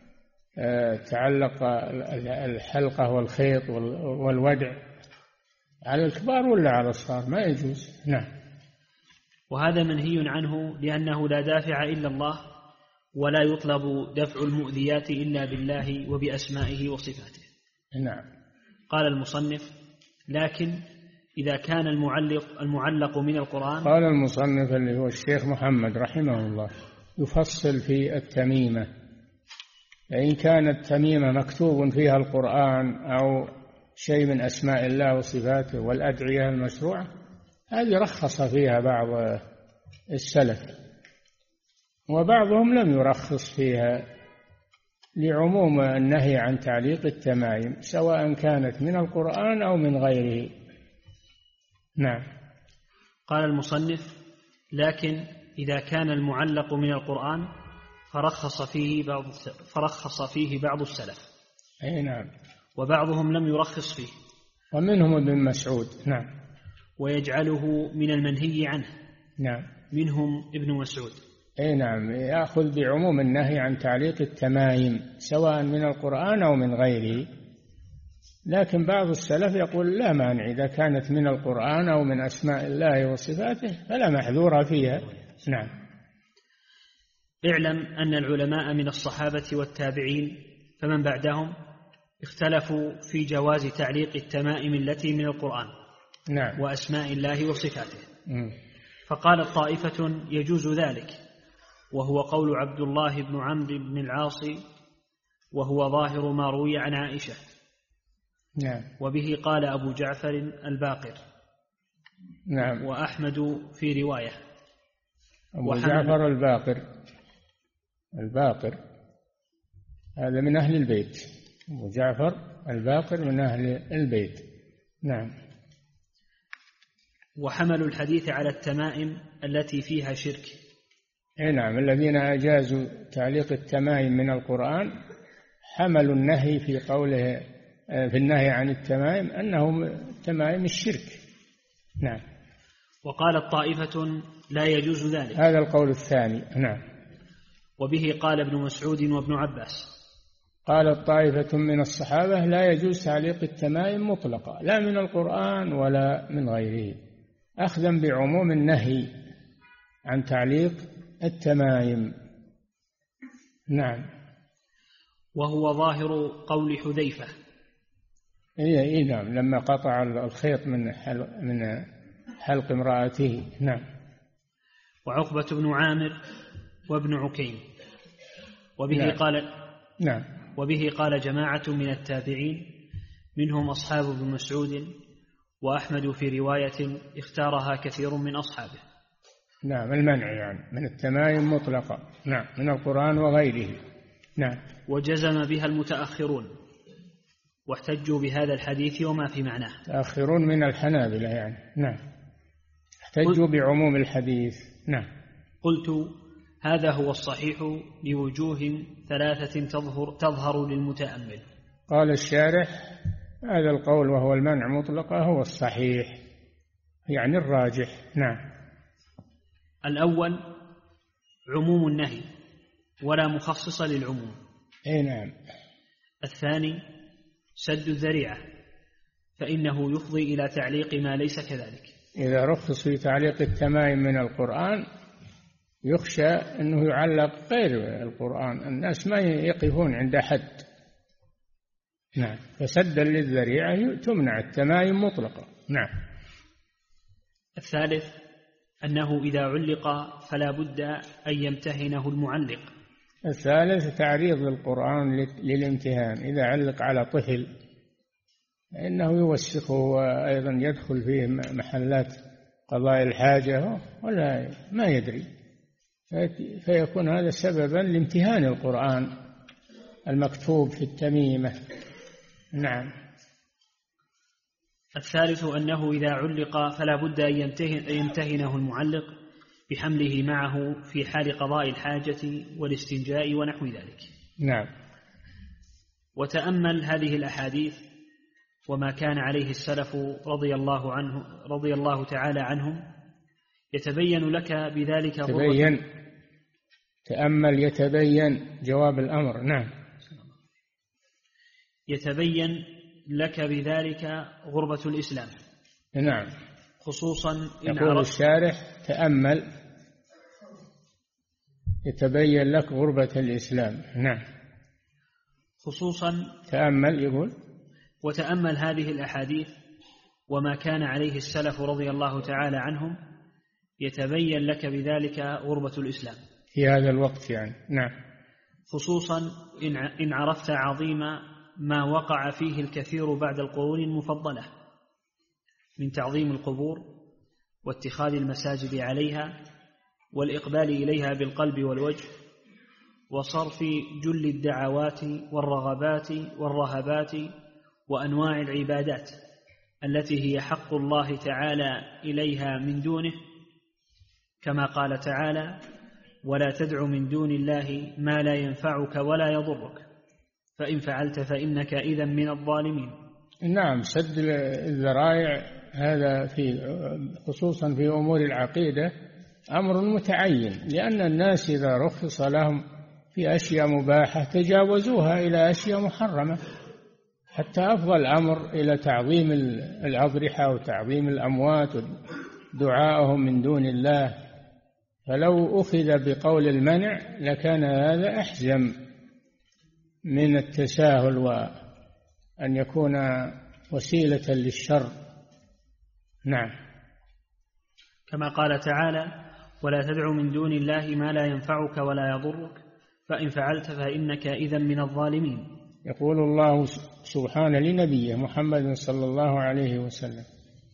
تعلق الحلقة والخيط والودع على الكبار ولا على الصغار ما يجوز. نعم. وهذا منهي عنه لأنه لا دافع إلا الله، ولا يطلب دفع المؤذيات إلا بالله وبأسمائه وصفاته. نعم. قال المصنف: لكن إذا كان المعلق من القرآن. قال المصنف اللي هو الشيخ محمد رحمه الله يفصل في التميمة، فإن كانت تميمة مكتوب فيها القرآن أو شيء من أسماء الله وصفاته والأدعية المشروعة، هذه رخص فيها بعض السلف، وبعضهم لم يرخص فيها لعموم النهي عن تعليق التمائم سواء كانت من القرآن أو من غيره. نعم. قال المصنف: لكن إذا كان المعلق من القرآن فرخص فيه بعض السلف. أي نعم. وبعضهم لم يرخص فيه، ومنهم ابن مسعود. نعم. ويجعله من المنهي عنه. نعم. منهم ابن مسعود. أي نعم، يأخذ بعموم النهي عن تعليق التمائم سواء من القرآن أو من غيره، لكن بعض السلف يقول لا مانع إذا كانت من القرآن أو من أسماء الله وصفاته فلا محذور فيها. نعم. اعلم أن العلماء من الصحابة والتابعين فمن بعدهم اختلفوا في جواز تعليق التمائم التي من القرآن. نعم. وأسماء الله وصفاته. فقالت طائفة يجوز ذلك، وهو قول عبد الله بن عمرو بن العاص، وهو ظاهر ما روي عن عائشة. نعم. وبه قال أبو جعفر الباقر. نعم. وأحمد في رواية. أبو جعفر الباقر هذا من أهل البيت. أبو جعفر الباقر من أهل البيت. نعم. وحملوا الحديث على التمائم التي فيها شرك. أي نعم. الذين أجازوا تعليق التمائم من القرآن حملوا النهي في قوله في النهي عن التمائم أنه تمائم الشرك. نعم. وقالت طائفة لا يجوز ذلك. هذا القول الثاني. نعم. وبه قال ابن مسعود وابن عباس. قالت طائفة من الصحابة لا يجوز تعليق التمائم مطلقا لا من القرآن ولا من غيره، أخذا بعموم النهي عن تعليق التمائم. نعم. وهو ظاهر قول حذيفة. إيه نعم، لما قطع الخيط من حلق امرأته. نعم. وعقبة بن عامر وابن عكيم. وبه نعم. قال نعم. وبه قال جماعة من التابعين منهم أصحاب ابن مسعود، وأحمد في رواية اختارها كثير من أصحابه. نعم، المنع يعني من التمائم مطلقة، نعم، من القرآن وغيره. نعم. وجزم بها المتأخرون واحتجوا بهذا الحديث وما في معناه. متأخرون من الحنابلة يعني. نعم، احتجوا بعموم الحديث. نعم. قلت: هذا هو الصحيح لوجوه ثلاثة تظهر للمتأمل. قال الشارح: هذا القول وهو المنع مطلقة هو الصحيح، يعني الراجح. نعم. الأول عموم النهي ولا مخصص للعموم. أي نعم. الثاني سد الذريعة، فإنه يفضي إلى تعليق ما ليس كذلك. إذا رخص في تعليق التمائم من القرآن يخشى أنه يعلق غير القرآن، الناس ما يقفون عند حد. نعم. فسدا للذريعة تمنع التمائم مطلقة. نعم. الثالث أنه إذا علق فلا بد أن يمتهنه المعلق. الثالث تعريض للقرآن للامتهان، إذا علق على طفل فإنه يوسخه وأيضا يدخل فيه محلات قضاء الحاجة ولا ما يدري، فيكون هذا سببا لامتهان القرآن المكتوب في التميمة. نعم. الثالث أنه إذا علق فلا بد أن يمتهنه المعلق بحمله معه في حال قضاء الحاجة والاستنجاء ونحو ذلك. نعم. وتأمل هذه الأحاديث وما كان عليه السلف رضي الله تعالى عنهم، يتبين لك بذلك تأمل يتبين جواب الأمر. نعم. يتبين لك بذلك غربة الإسلام. نعم. خصوصا إن يقول الشارح: تأمل يتبين لك غربة الإسلام. نعم. خصوصا تأمل يقول: وتأمل هذه الأحاديث وما كان عليه السلف رضي الله تعالى عنهم، يتبين لك بذلك غربة الإسلام في هذا الوقت يعني. نعم. خصوصا إن عرفت عظيم ما وقع فيه الكثير بعد القرون المفضلة من تعظيم القبور واتخاذ المساجد عليها والإقبال إليها بالقلب والوجه وصرف جل الدعوات والرغبات والرهبات وأنواع العبادات التي هي حق الله تعالى إليها من دونه، كما قال تعالى: ولا تدع من دون الله ما لا ينفعك ولا يضرك فإن فعلت فإنك إذا من الظالمين. نعم. سد الذرائع هذا خصوصا في أمور العقيدة أمر متعين، لأن الناس إذا رخص لهم في أشياء مباحة تجاوزوها إلى أشياء محرمة، حتى أفضل الأمر إلى تعظيم الأضرحة وتعظيم الأموات ودعائهم من دون الله. فلو أخذ بقول المنع لكان هذا أحزم من التساهل وأن يكون وسيلة للشر. نعم. كما قال تعالى: ولا تدع من دون الله ما لا ينفعك ولا يضرك فإن فعلت فإنك إذا من الظالمين. يقول الله سبحانه لنبيه محمد صلى الله عليه وسلم: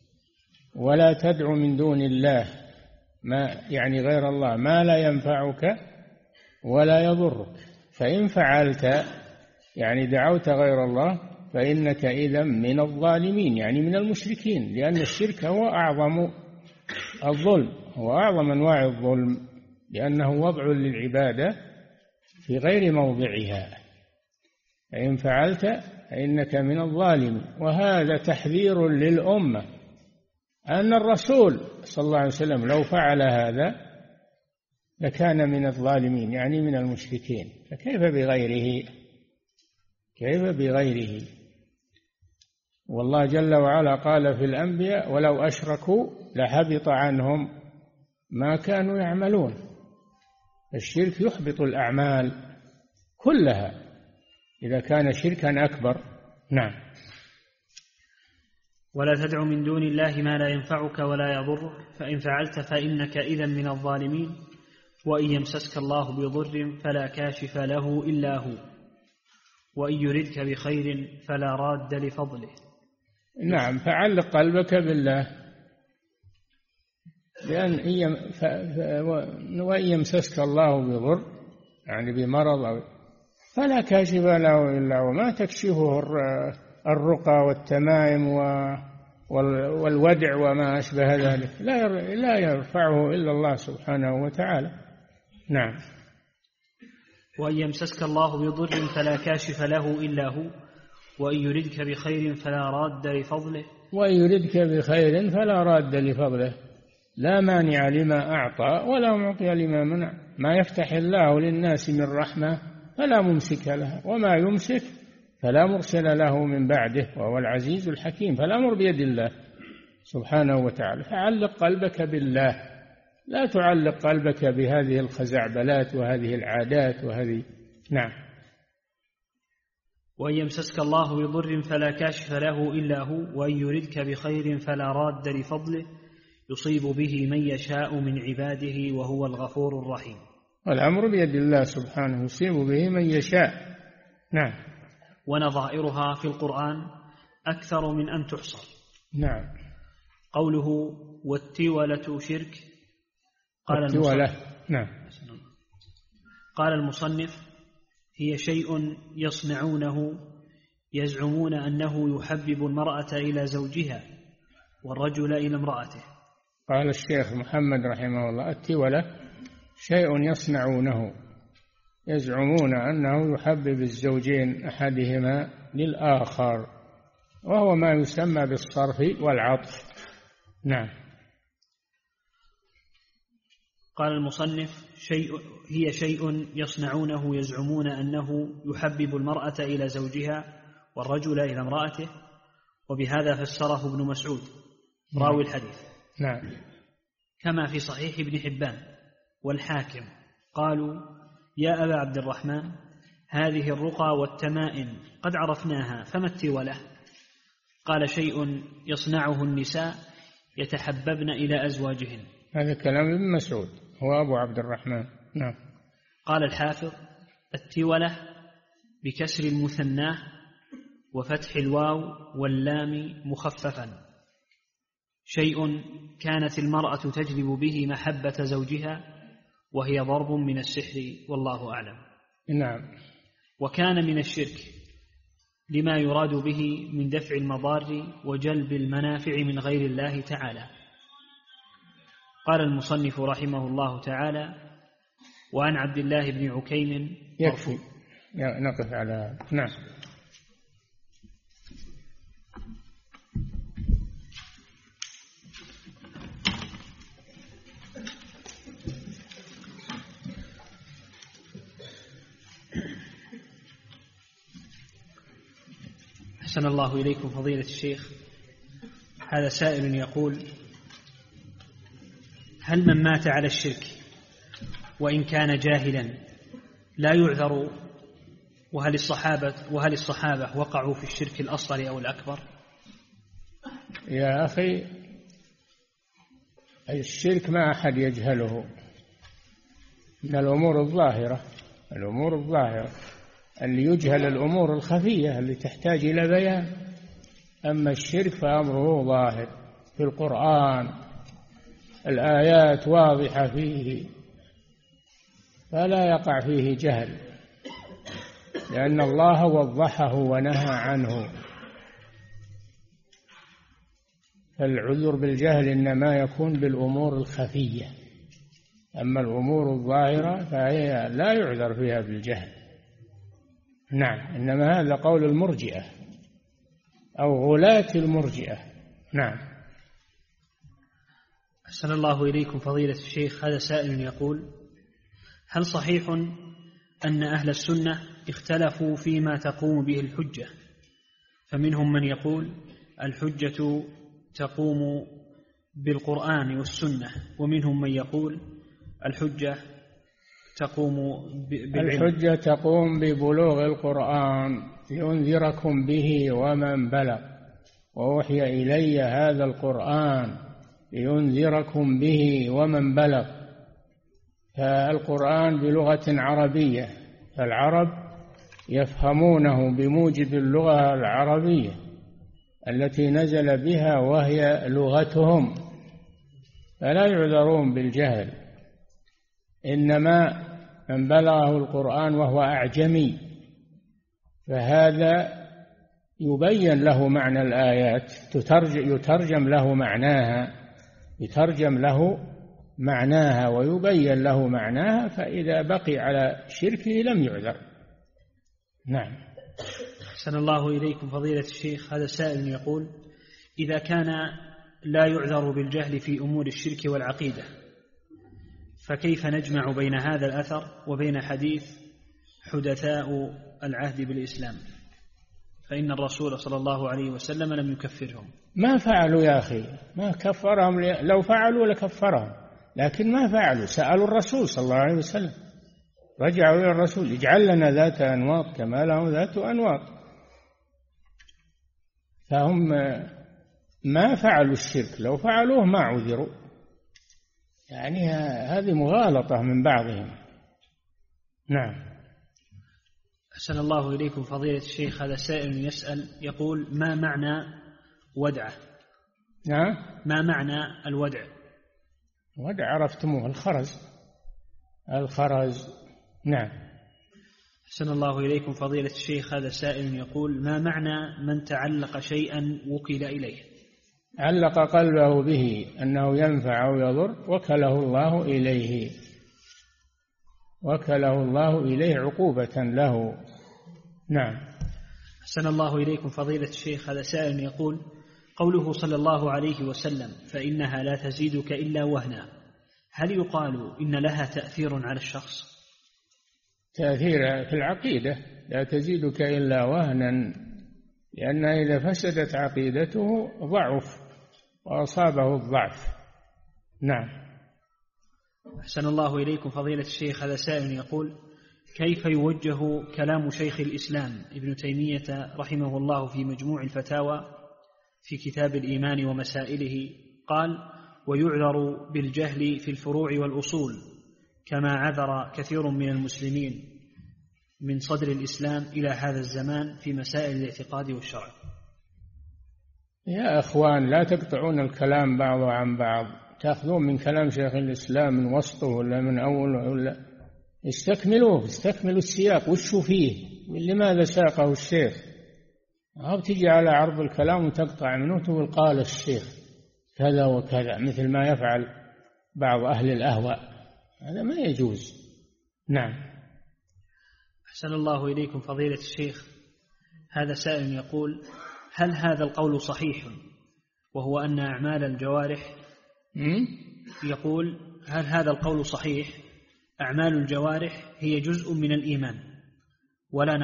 ولا تدع من دون الله، ما يعني غير الله، ما لا ينفعك ولا يضرك فإن فعلت يعني دعوت غير الله فإنك إذا من الظالمين، يعني من المشركين، لأن الشرك هو أعظم الظلم، هو أعظم أنواع الظلم، لأنه وضع للعبادة في غير موضعها. فإن فعلت فإنك من الظالمين. وهذا تحذير للأمة أن الرسول صلى الله عليه وسلم لو فعل هذا لكان من الظالمين، يعني من المشركين، فكيف بغيره؟ كيف بغيره؟ والله جل وعلا قال في الأنبياء: ولو أشركوا لحبط عنهم ما كانوا يعملون. الشرك يحبط الأعمال كلها إذا كان شركا أكبر. نعم. ولا تدع من دون الله ما لا ينفعك ولا يضرك فإن فعلت فإنك إذا من الظالمين وإن يمسسك الله بضر فلا كاشف له إلا هو وإن يردك بخير فلا راد لفضله. نعم، فعلق قلبك بالله، لأن وإن يمسسك الله بضر يعني بمرض فلا كاشف له إلا هو، ما تكشفه الرقى والتمائم والودع وما أشبه ذلك، لا يرفعه إلا الله سبحانه وتعالى. نعم. وإن يمسسك الله بضر فلا كاشف له إلا هو، وإن يردك بخير فلا راد لفضله. وإن يردك بخير فلا راد لفضله، لا مانع لما أعطى ولا معطي لما منع. ما يفتح الله للناس من رحمة فلا ممسك لها، وما يمسك فلا مرسل له من بعده، وهو العزيز الحكيم. فالأمر بيد الله سبحانه وتعالى. فعلق قلبك بالله، لا تعلق قلبك بهذه الخزعبلات وهذه العادات وهذه. نعم. وإن يمسسك الله بضر فلا كاشف له إلا هو، وإن يردك بخير فلا راد لفضله، يصيب به من يشاء من عباده وهو الغفور الرحيم. والأمر بيد الله سبحانه، يصيب به من يشاء. نعم. ونظائرها في القرآن أكثر من أن تحصر. نعم. قوله والتولة شرك. نعم. قال المصنف: هي شيء يصنعونه يزعمون أنه يحبب المرأة إلى زوجها والرجل إلى امرأته. قال الشيخ محمد رحمه الله: التولة شيء يصنعونه يزعمون أنه يحبب الزوجين أحدهما للآخر، وهو ما يسمى بالصرف والعطف. نعم. قال المصنف: هي شيء يصنعونه يزعمون أنه يحبب المرأة إلى زوجها والرجل إلى امرأته، وبهذا فسره ابن مسعود راوي الحديث. نعم. كما في صحيح ابن حبان والحاكم قالوا: يا أبا عبد الرحمن، هذه الرقى والتمائم قد عرفناها، فما التولة؟ قال: شيء يصنعه النساء يتحببن إلى أزواجهن. هذا كلام ابن مسعود هو أبو عبد الرحمن. نعم. قال الحافظ: التولة بكسر المثناه وفتح الواو واللام مخففا، شيء كانت المرأة تجلب به محبة زوجها، وهي ضرب من السحر، والله أعلم. نعم. وكان من الشرك لما يراد به من دفع المضار وجلب المنافع من غير الله تعالى. قال المصنف رحمه الله تعالى: وعن عبد الله بن عكيم. يكفي نقف على هذا. نعم. أحسن الله إليكم فضيلة الشيخ. هذا سائل يقول: هل من مات على الشرك وإن كان جاهلا لا يعذر؟ وهل الصحابة وقعوا في الشرك الأصغر أو الأكبر؟ يا أخي، الشرك ما أحد يجهله من الأمور الظاهرة. اللي يجهل الأمور الخفية اللي تحتاج إلى بيان. أما الشرك فأمره ظاهر في القرآن، الآيات واضحة فيه، فلا يقع فيه جهل، لأن الله وضحه ونهى عنه. فالعذر بالجهل إنما يكون بالأمور الخفية، أما الأمور الظاهرة فهي لا يعذر فيها بالجهل. نعم. إنما هذا قول المرجئة أو غلاة المرجئة. نعم. أحسن الله إليكم فضيلة الشيخ. هذا سائل يقول: هل صحيح أن أهل السنة اختلفوا فيما تقوم به الحجة؟ فمنهم من يقول الحجة تقوم بالقرآن والسنة، ومنهم من يقول الحجة تقوم ببلوغ القرآن لينذركم به ومن بلغ، وأوحي إلي هذا القرآن لينذركم به ومن بلغ. فالقرآن بلغة عربية، فالعرب يفهمونه بموجب اللغة العربية التي نزل بها وهي لغتهم، فلا يعذرون بالجهل. إنما من بلغه القرآن وهو أعجمي فهذا يبين له معنى الآيات، يترجم له معناها ويبين له معناها، فإذا بقي على شركه لم يعذر. نعم. أحسن الله إليكم فضيلة الشيخ، هذا سائل يقول: إذا كان لا يعذر بالجهل في أمور الشرك والعقيدة، فكيف نجمع بين هذا الأثر وبين حديث حدثاء العهد بالإسلام؟ فإن الرسول صلى الله عليه وسلم لم يكفرهم. ما فعلوا يا أخي، ما كفرهم، لو فعلوا لكفرهم، لكن ما فعلوا. سألوا الرسول صلى الله عليه وسلم، رجعوا إلى الرسول: اجعل لنا ذات أنواط كما لهم ذات أنواط. فهم ما فعلوا الشرك، لو فعلوه ما عذروا. يعني هذه مغالطة من بعضهم. نعم. أحسن الله إليكم فضيلة الشيخ، هذا سائل يسأل يقول: ما معنى ودعة؟ نعم. ما معنى الودع؟ ودع عرفتموه، الخرز. نعم. أحسن الله إليكم فضيلة الشيخ، هذا سائل يقول: ما معنى من تعلق شيئا وكل إليه؟ علق قلبه به أنه ينفع أو يضر، وكله الله إليه عقوبة له. نعم. أحسن الله إليكم فضيلة الشيخ، هذا سائل يقول: قوله صلى الله عليه وسلم: فإنها لا تزيدك إلا وهنا، هل يقال إن لها تأثير على الشخص؟ تأثير في العقيدة، لا تزيدك إلا وهنا، لأن إذا فسدت عقيدته ضعف وأصابه الضعف. نعم. أحسن الله إليكم فضيلة الشيخ، هذا سائل يقول: كيف يوجه كلام شيخ الإسلام ابن تيمية رحمه الله في مجموع الفتاوى في كتاب الإيمان ومسائله؟ قال: ويعذر بالجهل في الفروع والأصول، كما عذر كثير من المسلمين من صدر الإسلام إلى هذا الزمان في مسائل الاعتقاد والشرع. يا أخوان، لا تقطعون الكلام بعضه عن بعض، تأخذون من كلام شيخ الإسلام من وسطه ولا من أوله، ولا استكملوا السياق، وشوا فيه، لماذا ساقه الشيخ؟ أو تجي على عرض الكلام وتقطع منه وتقول قال الشيخ كذا وكذا، مثل ما يفعل بعض أهل الأهواء، هذا ما يجوز. نعم. أحسن الله إليكم فضيلة الشيخ، هذا سائل يقول: هل هذا القول صحيح، وهو أن أعمال الجوارح يقول: هل هذا القول صحيح؟ أعمال الجوارح هي جزء من الإيمان، ولا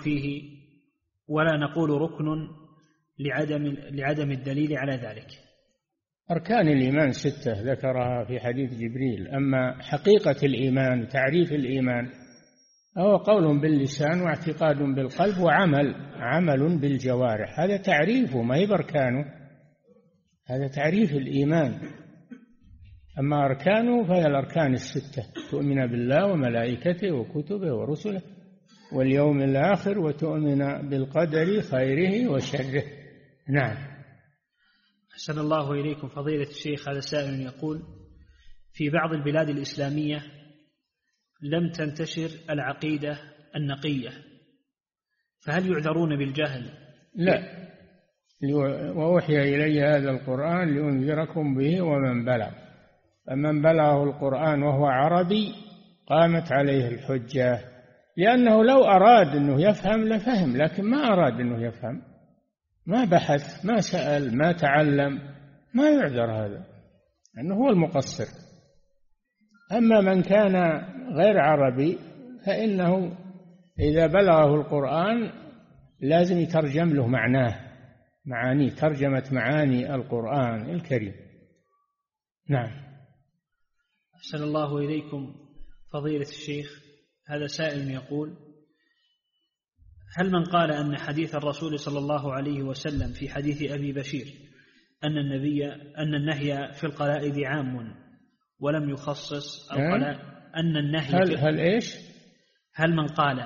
نقول ركن لعدم الدليل على ذلك. أركان الإيمان 6 ذكرها في حديث جبريل، أما حقيقة الإيمان تعريف الإيمان هو قول باللسان واعتقاد بالقلب وعمل بالجوارح، هذا تعريفه ما هي بأركانه، هذا تعريف الإيمان. أما أركانه فهي الأركان 6: تؤمن بالله وملائكته وكتبه ورسله واليوم الآخر، وتؤمن بالقدر خيره وشره. نعم. أحسن الله إليكم فضيلة الشيخ، هذا سائل يقول: في بعض البلاد الإسلامية لم تنتشر العقيدة النقية، فهل يعذرون بالجهل؟ لا، وأوحي إلي هذا القرآن لأنذركم به ومن بلغ، فمن بلغه القرآن وهو عربي قامت عليه الحجة، لأنه لو أراد أنه يفهم لفهم، لكن ما أراد أنه يفهم، ما بحث، ما سأل، ما تعلم، ما يعذر هذا، أنه هو المقصر. أما من كان غير عربي فإنه إذا بلغه القرآن لازم يترجم له معاني ترجمة معاني القرآن الكريم. نعم. أحسن الله إليكم فضيلة الشيخ، هذا سائل يقول: هل من قال أن حديث الرسول صلى الله عليه وسلم في حديث أبي بشير أن النهي في القلائد عام ولم يخصص أن النهي هل إيش؟ هل من قال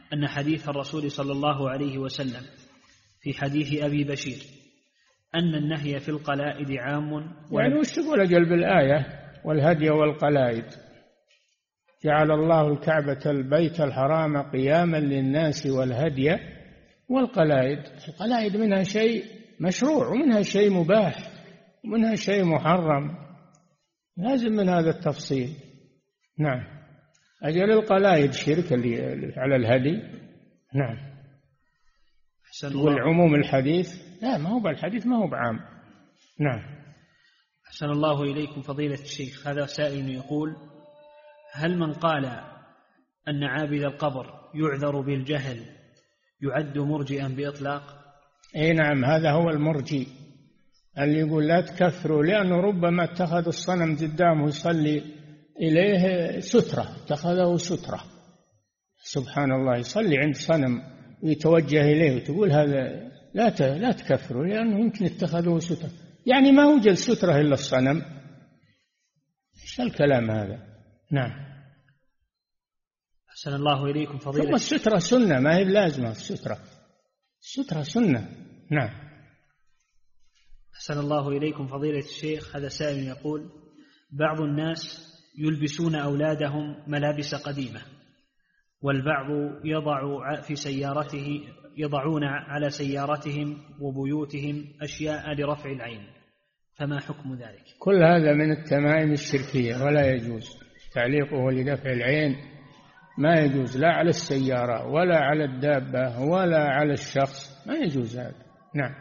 أن حديث الرسول صلى الله عليه وسلم في حديث أبي بشير أن النهي في القلائد عام. يعني وش تقول أجل بالآية والهدي والقلائد؟ جعل الله الكعبة البيت الحرام قياما للناس والهدي والقلائد. القلائد منها شيء مشروع ومنها شيء مباح ومنها شيء محرم، لازم من هذا التفصيل. نعم. أجل القلائد شرك اللي على الهدي. نعم. والعموم الحديث لا، ما هو بالحديث، ما هو بعام. نعم. أحسن الله إليكم فضيلة الشيخ. هذا سائل يقول: هل من قال أن عابد القبر يعذر بالجهل يعد مرجئا بإطلاق؟ أي نعم، هذا هو المرجئ اللي يقول لا تكفروا، لأنه ربما اتخذ الصنم قدامه يصلي إليه سترة، اتخذه سترة. سبحان الله، يصلي عند صنم ويتوجه إليه وتقول هذا لا تكفروا لأنه يمكن اتخذه سترة. يعني ما وجد سترة إلا الصنم. إيش الكلام هذا؟ نعم. أحسن الله إليكم فضيلة. ثم السترة سنة، ما هي لازمة. السترة سنة. نعم. أحسن الله إليكم فضيلة الشيخ. هذا سائل يقول: بعض الناس يلبسون أولادهم ملابس قديمة، والبعض يضعون على سيارتهم وبيوتهم أشياء لرفع العين، فما حكم ذلك؟ كل هذا من التمائم الشركية ولا يجوز تعليقه لدفع العين، ما يجوز لا على السيارة ولا على الدابة ولا على الشخص، ما يجوز هذا. نعم.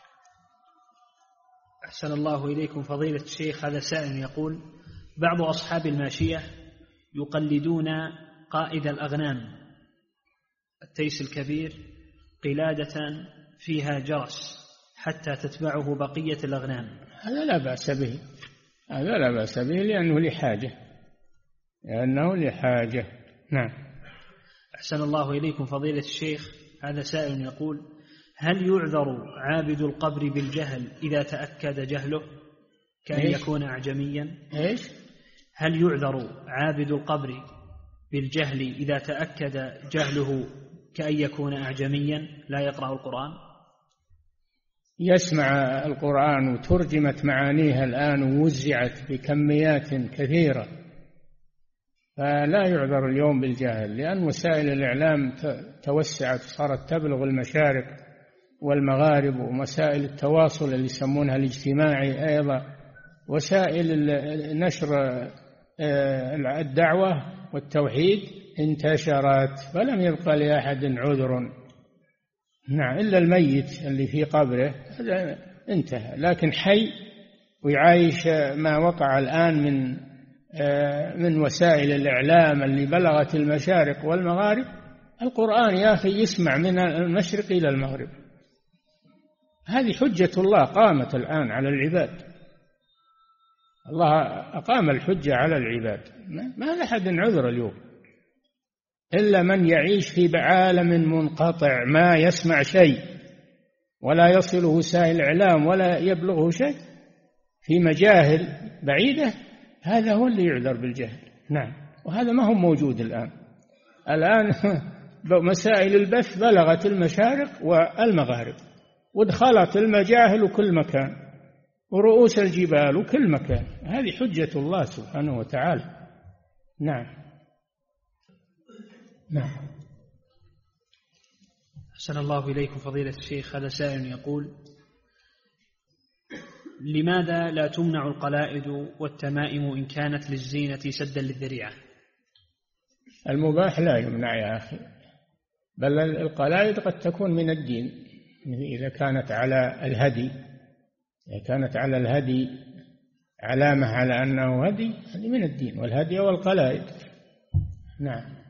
أحسن الله إليكم فضيلة الشيخ. هذا سائل يقول: بعض أصحاب الماشية يقلدون قائد الأغنام التيس الكبير قلادة فيها جرس حتى تتبعه بقية الأغنام. هذا لا بأس به، هذا لا بأس به لأنه لحاجة. نعم. أحسن الله إليكم فضيلة الشيخ. هذا سائل يقول: هل يعذر عابد القبر بالجهل إذا تأكد جهله كأن يكون أعجميا؟ هل يعذر عابد القبر بالجهل إذا تأكد جهله كأن يكون أعجميا لا يقرأ القرآن؟ يسمع القرآن وترجمت معانيها الآن ووزعت بكميات كثيرة، فلا يعذر اليوم بالجهل، لأن وسائل الإعلام توسعت صارت تبلغ المشارق والمغارب، ومسائل التواصل اللي يسمونها الاجتماعي أيضا، وسائل نشر الدعوة والتوحيد انتشرت، فلم يبقى لأحد عذر. نعم، إلا الميت اللي في قبره هذا انتهى، لكن حي ويعايش ما وقع الآن من وسائل الإعلام اللي بلغت المشارق والمغارب. القرآن يا أخي يسمع من المشرق إلى المغرب، هذه حجة الله قامت الآن على العباد. الله أقام الحجة على العباد، ما لأحد عذر اليوم إلا من يعيش في عالم منقطع ما يسمع شيء ولا يصله وسائل الإعلام ولا يبلغه شيء في مجاهل بعيدة، هذا هو اللي يعذر بالجهل. نعم، وهذا ما هو موجود الآن مسائل البث بلغت المشارق والمغارب، ودخلت المجاهل وكل مكان ورؤوس الجبال وكل مكان، هذه حجة الله سبحانه وتعالى. نعم. أحسن الله إليكم فضيلة الشيخ. هذا سائل يقول: لماذا لا تمنع القلائد والتمائم إن كانت للزينة سدا للذريعة؟ المباح لا يمنع يا أخي، بل القلائد قد تكون من الدين إذا كانت على الهدي، علامة على أنه هدي، هذه من الدين، والهدي والقلائد. نعم.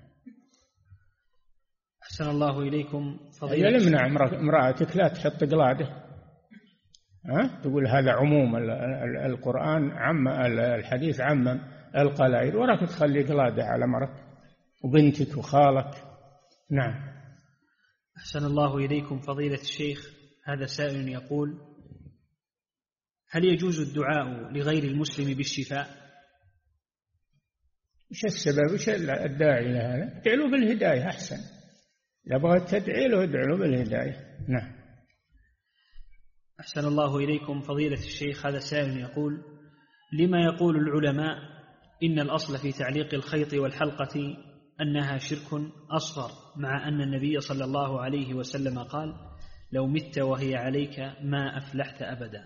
أحسن الله إليكم فضيلة. يمنع امرأتك لا تحط قلادة، تقول هذا عموم القرآن الحديث عمم القلائد، وراك تخلي قلادة على مرك وبنتك وخالك. نعم. أحسن الله إليكم فضيلة الشيخ. هذا سائل يقول: هل يجوز الدعاء لغير المسلم بالشفاء؟ وش السبب؟ وش الداعي لهذا؟ ادعوا بالهداية أحسن، يبغى تدعي له ادعي له بالهداية. نعم. أحسن الله إليكم فضيلة الشيخ، هذا سائل يقول: لما يقول العلماء إن الأصل في تعليق الخيط والحلقة أنها شرك أصغر، مع أن النبي صلى الله عليه وسلم قال: لو مت وهي عليك ما أفلحت أبدا؟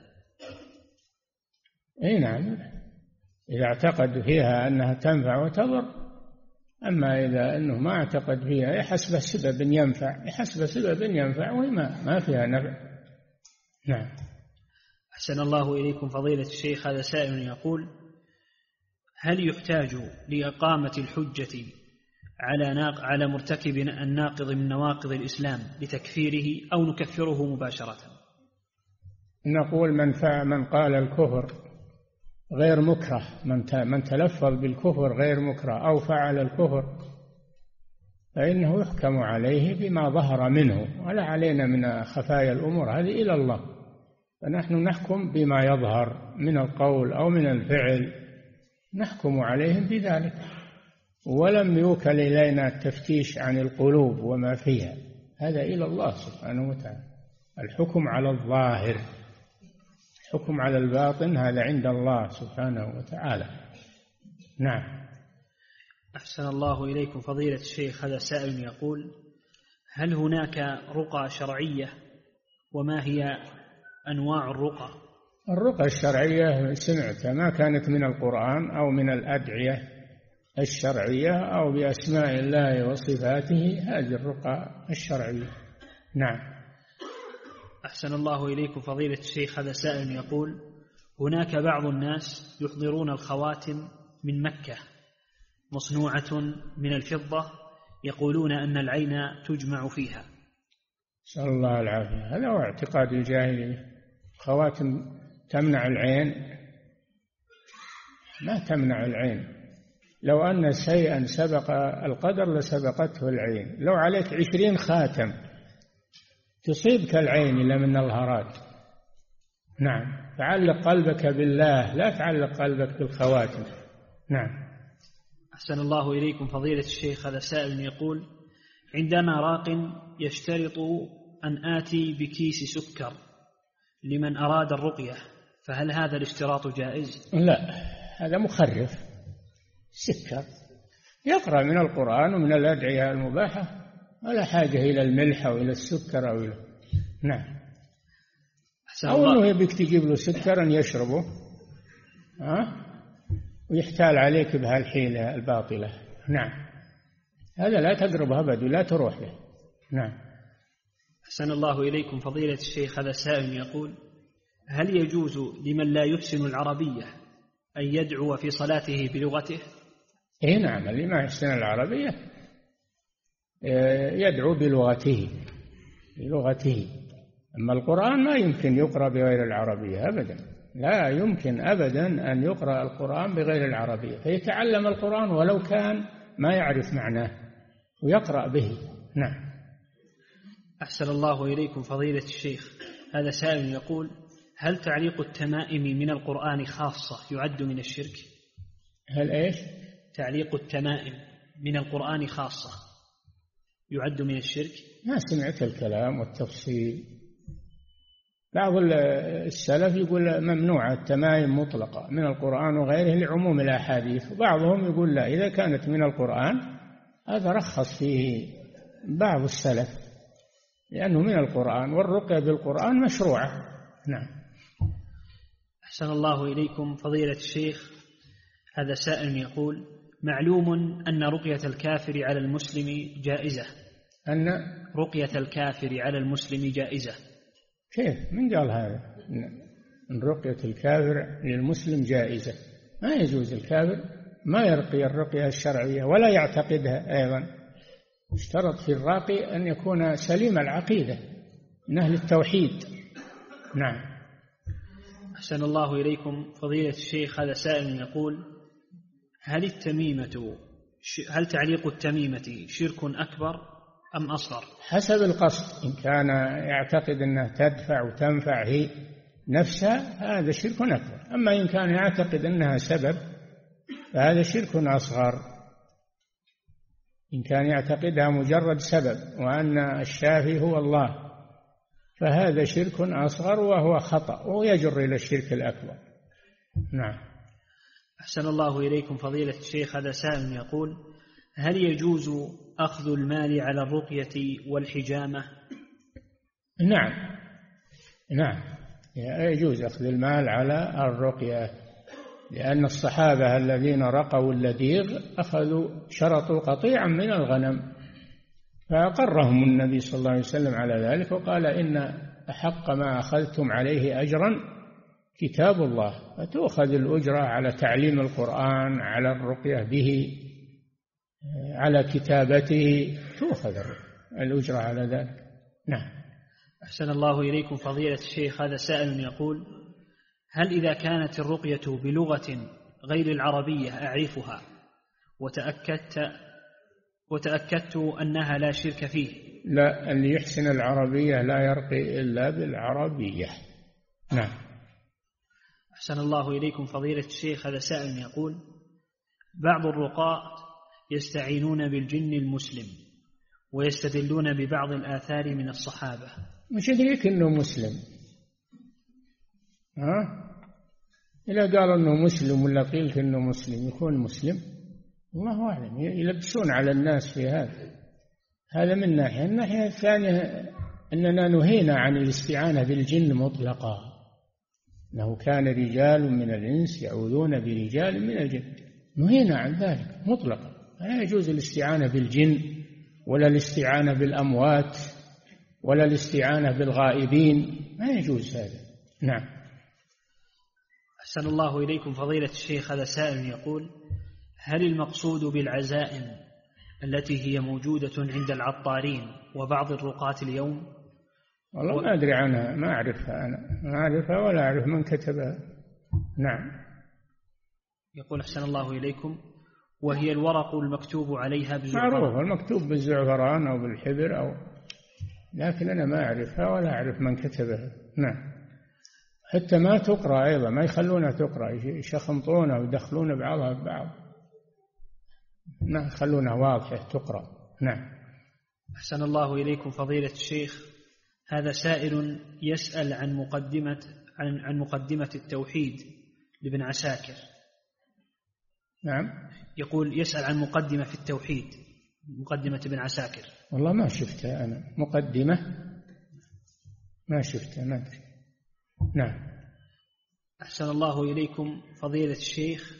أي نعم، إذا اعتقد فيها أنها تنفع وتضر. أما إذا أنه ما اعتقد فيها يحسب سبب ينفع وهي ما فيها نفع. نعم. أحسن الله إليكم فضيلة الشيخ، هذا سائل يقول: هل يحتاج لإقامة الحجة على مرتكب الناقض من نواقض الإسلام لتكفيره، أو نكفره مباشرة؟ نقول من قال الكفر غير مكره، من تلفظ بالكفر غير مكره أو فعل الكفر فإنه يحكم عليه بما ظهر منه، ولا علينا من خفايا الأمور، هذه إلى الله. فنحن نحكم بما يظهر من القول أو من الفعل، نحكم عليهم بذلك، ولم يوكل إلينا التفتيش عن القلوب وما فيها، هذا إلى الله سبحانه وتعالى. الحكم على الظاهر، الحكم على الباطن هذا عند الله سبحانه وتعالى. نعم. أحسن الله إليكم فضيلة الشيخ، هذا سائل يقول: هل هناك رقى شرعية، وما هي أنواع الرقى؟ الرقى الشرعية سمعتها ما كانت من القرآن أو من الأدعية الشرعية أو بأسماء الله وصفاته، هذه الرقى الشرعية. نعم. أحسن الله إليكم فضيلة الشيخ، هذا سائل يقول: هناك بعض الناس يحضرون الخواتم من مكة مصنوعة من الفضة، يقولون أن العين تجمع فيها. نسأل الله العافية. هذا هو اعتقاد الجاهلية. خواتم تمنع العين؟ ما تمنع العين. لو أن شيئا سبق القدر لسبقته العين. لو عليك 20 خاتم تصيبك العين إلا من الهرات. نعم. تعلق قلبك بالله، لا تعلق قلبك بالخواتم. نعم. أحسن الله إليكم فضيلة الشيخ، هذا سائل يقول: عندنا راق يشترط أن آتي بكيس سكر لمن أراد الرقية، فهل هذا الاشتراط جائز؟ لا، هذا مخرف. سكر يقرأ من القرآن ومن الأدعية المباحة، ولا حاجة إلى الملح أو إلى السكر أو إلى. نعم. أو أنه يبيك تجيب له سكر أن يشربه ويحتال عليك بهالحيلة الباطلة. نعم. هذا لا تقرب أبد ولا تروح له. نعم. أحسن الله إليكم فضيلة الشيخ، هذا سائل يقول: هل يجوز لمن لا يحسن العربية أن يدعو في صلاته بلغته؟ إيه نعم، اللي ما يحسن العربية يدعو بلغته. أما القرآن ما يمكن يقرأ بغير العربية أبدا، لا يمكن أبدا أن يقرأ القرآن بغير العربية، فيتعلم القرآن ولو كان ما يعرف معناه ويقرأ به. نعم. أحسن الله إليكم فضيلة الشيخ، هذا سائل يقول: هل تعليق التمائم من القرآن خاصة يعد من الشرك؟ هل إيش؟ تعليق التمائم من القرآن خاصة يعد من الشرك؟ ما سمعت الكلام والتفصيل. بعض السلف يقول ممنوع التمائم مطلقة من القرآن وغيره لعموم الأحاديث، وبعضهم يقول لا، إذا كانت من القرآن هذا رخص فيه بعض السلف لأنه من القرآن، والرقية بالقرآن مشروعة. نعم. أحسن الله إليكم فضيلة الشيخ، هذا سائل يقول: معلوم أن رقية الكافر على المسلم جائزة. أن رقية الكافر على المسلم جائزة. كيف؟ من قال هذا؟ أن رقية الكافر للمسلم جائزة؟ ما يجوز. الكافر ما يرقي الرقية الشرعية ولا يعتقدها أيضا. اشترط في الراقي أن يكون سليم العقيدة من أهل التوحيد. نعم. أحسن الله إليكم فضيلة الشيخ، هذا سائل يقول: هل تعليق التميمة شرك أكبر أم أصغر؟ حسب القصد. إن كان يعتقد أنها تدفع وتنفع هي نفسها هذا شرك أكبر، أما إن كان يعتقد أنها سبب فهذا شرك أصغر. إن كان يعتقدها مجرد سبب وأن الشافي هو الله، فهذا شرك أصغر وهو خطأ ويجر إلى الشرك الأكبر. نعم. أحسن الله إليكم فضيلة الشيخ، هذا سائل يقول: هل يجوز أخذ المال على الرقية والحجامة؟ نعم يجوز أخذ المال على الرقية، لأن الصحابة الذين رقوا اللديغ شرطوا قطيعا من الغنم، فأقرهم النبي صلى الله عليه وسلم على ذلك، وقال إن أحق ما أخذتم عليه أجرا كتاب الله، فتؤخذ الأجرة على تعليم القرآن، على الرقية به، على كتابته، تؤخذ الأجرة على ذلك. نعم. أحسن الله إليكم فضيلة الشيخ، هذا سائل يقول: هل إذا كانت الرقية بلغة غير العربية أعرفها وتأكدت أنها لا شرك فيه؟ لا، اللي يحسن العربية لا يرقي إلا بالعربية. نعم. أحسن الله إليكم فضيلة الشيخ، هذا سائل يقول: بعض الرقاة يستعينون بالجن المسلم ويستدلون ببعض الآثار من الصحابة. مش يدريك أنه مسلم؟ إذا قالوا أنه مسلم ولا قيل أنه مسلم يكون مسلم؟ الله أعلم. يلبسون على الناس في هذا من ناحية. الناحية الثانية أننا نهينا عن الاستعانة بالجن مطلقا، أنه كان رجال من الإنس يعوذون برجال من الجن، نهينا عن ذلك مطلقا. لا يجوز الاستعانة بالجن ولا الاستعانة بالأموات ولا الاستعانة بالغائبين، ما يجوز هذا. نعم. أحسن الله إليكم فضيلة الشيخ، هذا سائل يقول: هل المقصود بالعزائم التي هي موجودة عند العطارين وبعض الرقاة اليوم؟ والله ما أدري عنها، ما أعرفها، أنا ما أعرفها ولا أعرف من كتبها. نعم. يقول: أحسن الله إليكم: وهي الورق المكتوب عليها بالزعفران؟ معروف المكتوب بالزعفران أو بالحبر لكن أنا ما أعرفها ولا أعرف من كتبها. نعم. حتى ما تقرأ أيضا، ما يخلونها تقرأ، يشخمطونها ويدخلون بعضها ببعض، ما يخلونها واضحة تقرأ. نعم. أحسن الله إليكم فضيلة الشيخ، هذا سائل يسأل عن مقدمة التوحيد لابن عساكر. نعم. يقول يسأل عن مقدمة في التوحيد، مقدمة ابن عساكر. والله ما شفتها أنا مقدمة، ما شفتها، ما أدري. نعم. أحسن الله إليكم فضيلة الشيخ،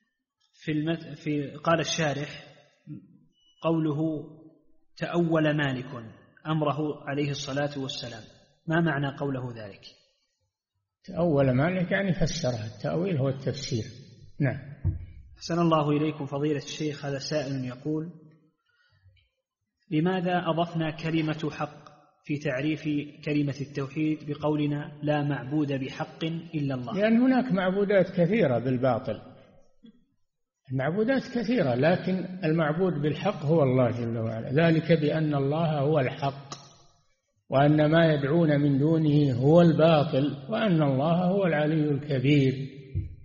قال الشارح: قوله تأول مالك أمره عليه الصلاة والسلام، ما معنى قوله ذلك؟ تأول مالك يعني فسرها، التأويل هو التفسير. نعم. أحسن الله إليكم فضيلة الشيخ، هذا سائل يقول: لماذا أضفنا كلمة حق في تعريف كلمة التوحيد بقولنا لا معبود بحق إلا الله؟ لأن هناك معبودات كثيرة بالباطل، المعبودات كثيرة، لكن المعبود بالحق هو الله جل وعلا، ذلك بأن الله هو الحق وأن ما يدعون من دونه هو الباطل وأن الله هو العلي الكبير.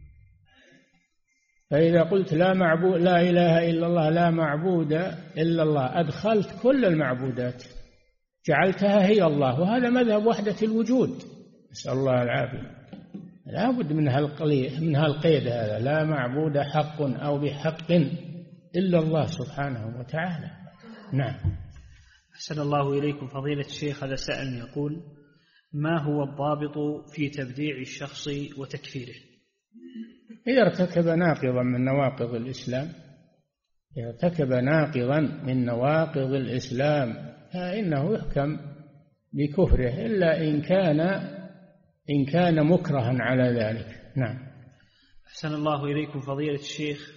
فإذا قلت لا إله إلا الله، لا معبود إلا الله، أدخلت كل المعبودات، جعلتها هي الله، وهذا مذهب وحدة الوجود، نسأل الله العافية. لا بد من هالقيد هذا، لا معبود حق أو بحق إلا الله سبحانه وتعالى. نعم. أحسن الله إليكم فضيلة الشيخ، هذا سائل يقول: ما هو الضابط في تبديع الشخص وتكفيره؟ إذا ارتكب ناقضا من نواقض الإسلام، إذا ارتكب ناقضا من نواقض الإسلام فإنه يحكم بكفره، إلا إن كان مكرها على ذلك. نعم. أحسن الله إليكم فضيلة الشيخ،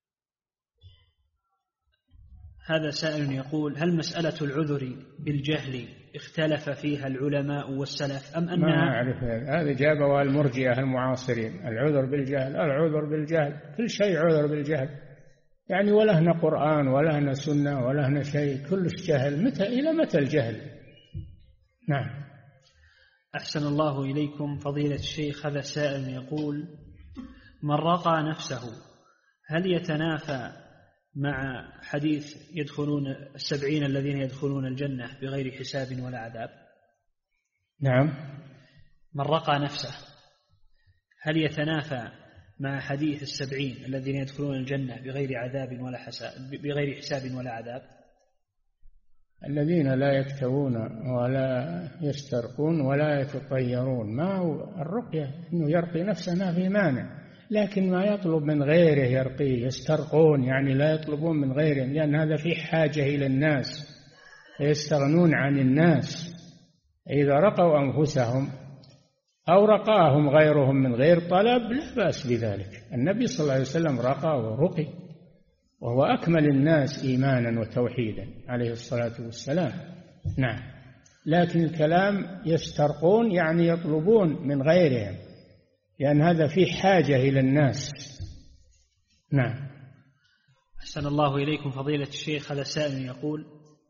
هذا سائل يقول: هل مسألة العذر بالجهل اختلف فيها العلماء والسلف أم أنها؟ ما أعرف هذا جابوا المرجئة المعاصرين، العذر بالجهل، كل شيء عذر بالجهل، يعني ولا هنا قرآن ولا هنا سنة ولا هنا شيء، كلش جهل. إلى متى الجهل؟ نعم. أحسن الله إليكم فضيلة الشيخ، هذا سائل يقول: من رقى نفسه هل يتنافى مع حديث يدخلون 70 الذين يدخلون الجنة بغير حساب ولا عذاب؟ نعم. من رقى نفسه هل يتنافى مع حديث 70 الذين يدخلون الجنة بغير حساب ولا عذاب؟ الذين لا يكتوون ولا يسترقون ولا يتطيرون، ما هو الرقية إنه يرقي نفسه ما في مانع، لكن ما يطلب من غيره يرقيه. يسترقون يعني لا يطلبون من غيرهم، لأن هذا في حاجة إلى الناس، يستغنون عن الناس. إذا رقوا أنفسهم أو رقاهم غيرهم من غير طلب لا بأس بذلك. النبي صلى الله عليه وسلم رقى ورقي، وهو أكمل الناس إيمانا وتوحيدا عليه الصلاة والسلام. نعم. لكن الكلام يسترقون يعني يطلبون من غيرهم، لأن هذا في حاجة إلى الناس. نعم. أحسن الله إليكم فضيلة الشيخ. هذا سائل يقول: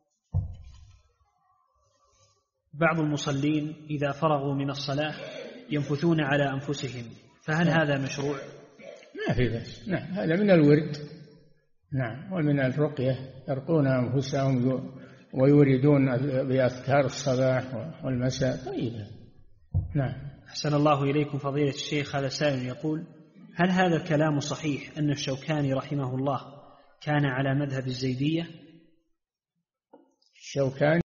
بعض المصلين إذا فرغوا من الصلاة ينفثون على أنفسهم، فهل هذا مشروع؟ ما في بس. نعم، هذا من الورد. نعم، ومن الرقية يرقون أنفسهم ويوردون بأذكار الصباح والمساء. طيب. نعم. أحسن الله إليكم فضيلة الشيخ. هذا سائل يقول: هل هذا الكلام صحيح أن الشوكاني رحمه الله كان على مذهب الزيدية؟ الشوكاني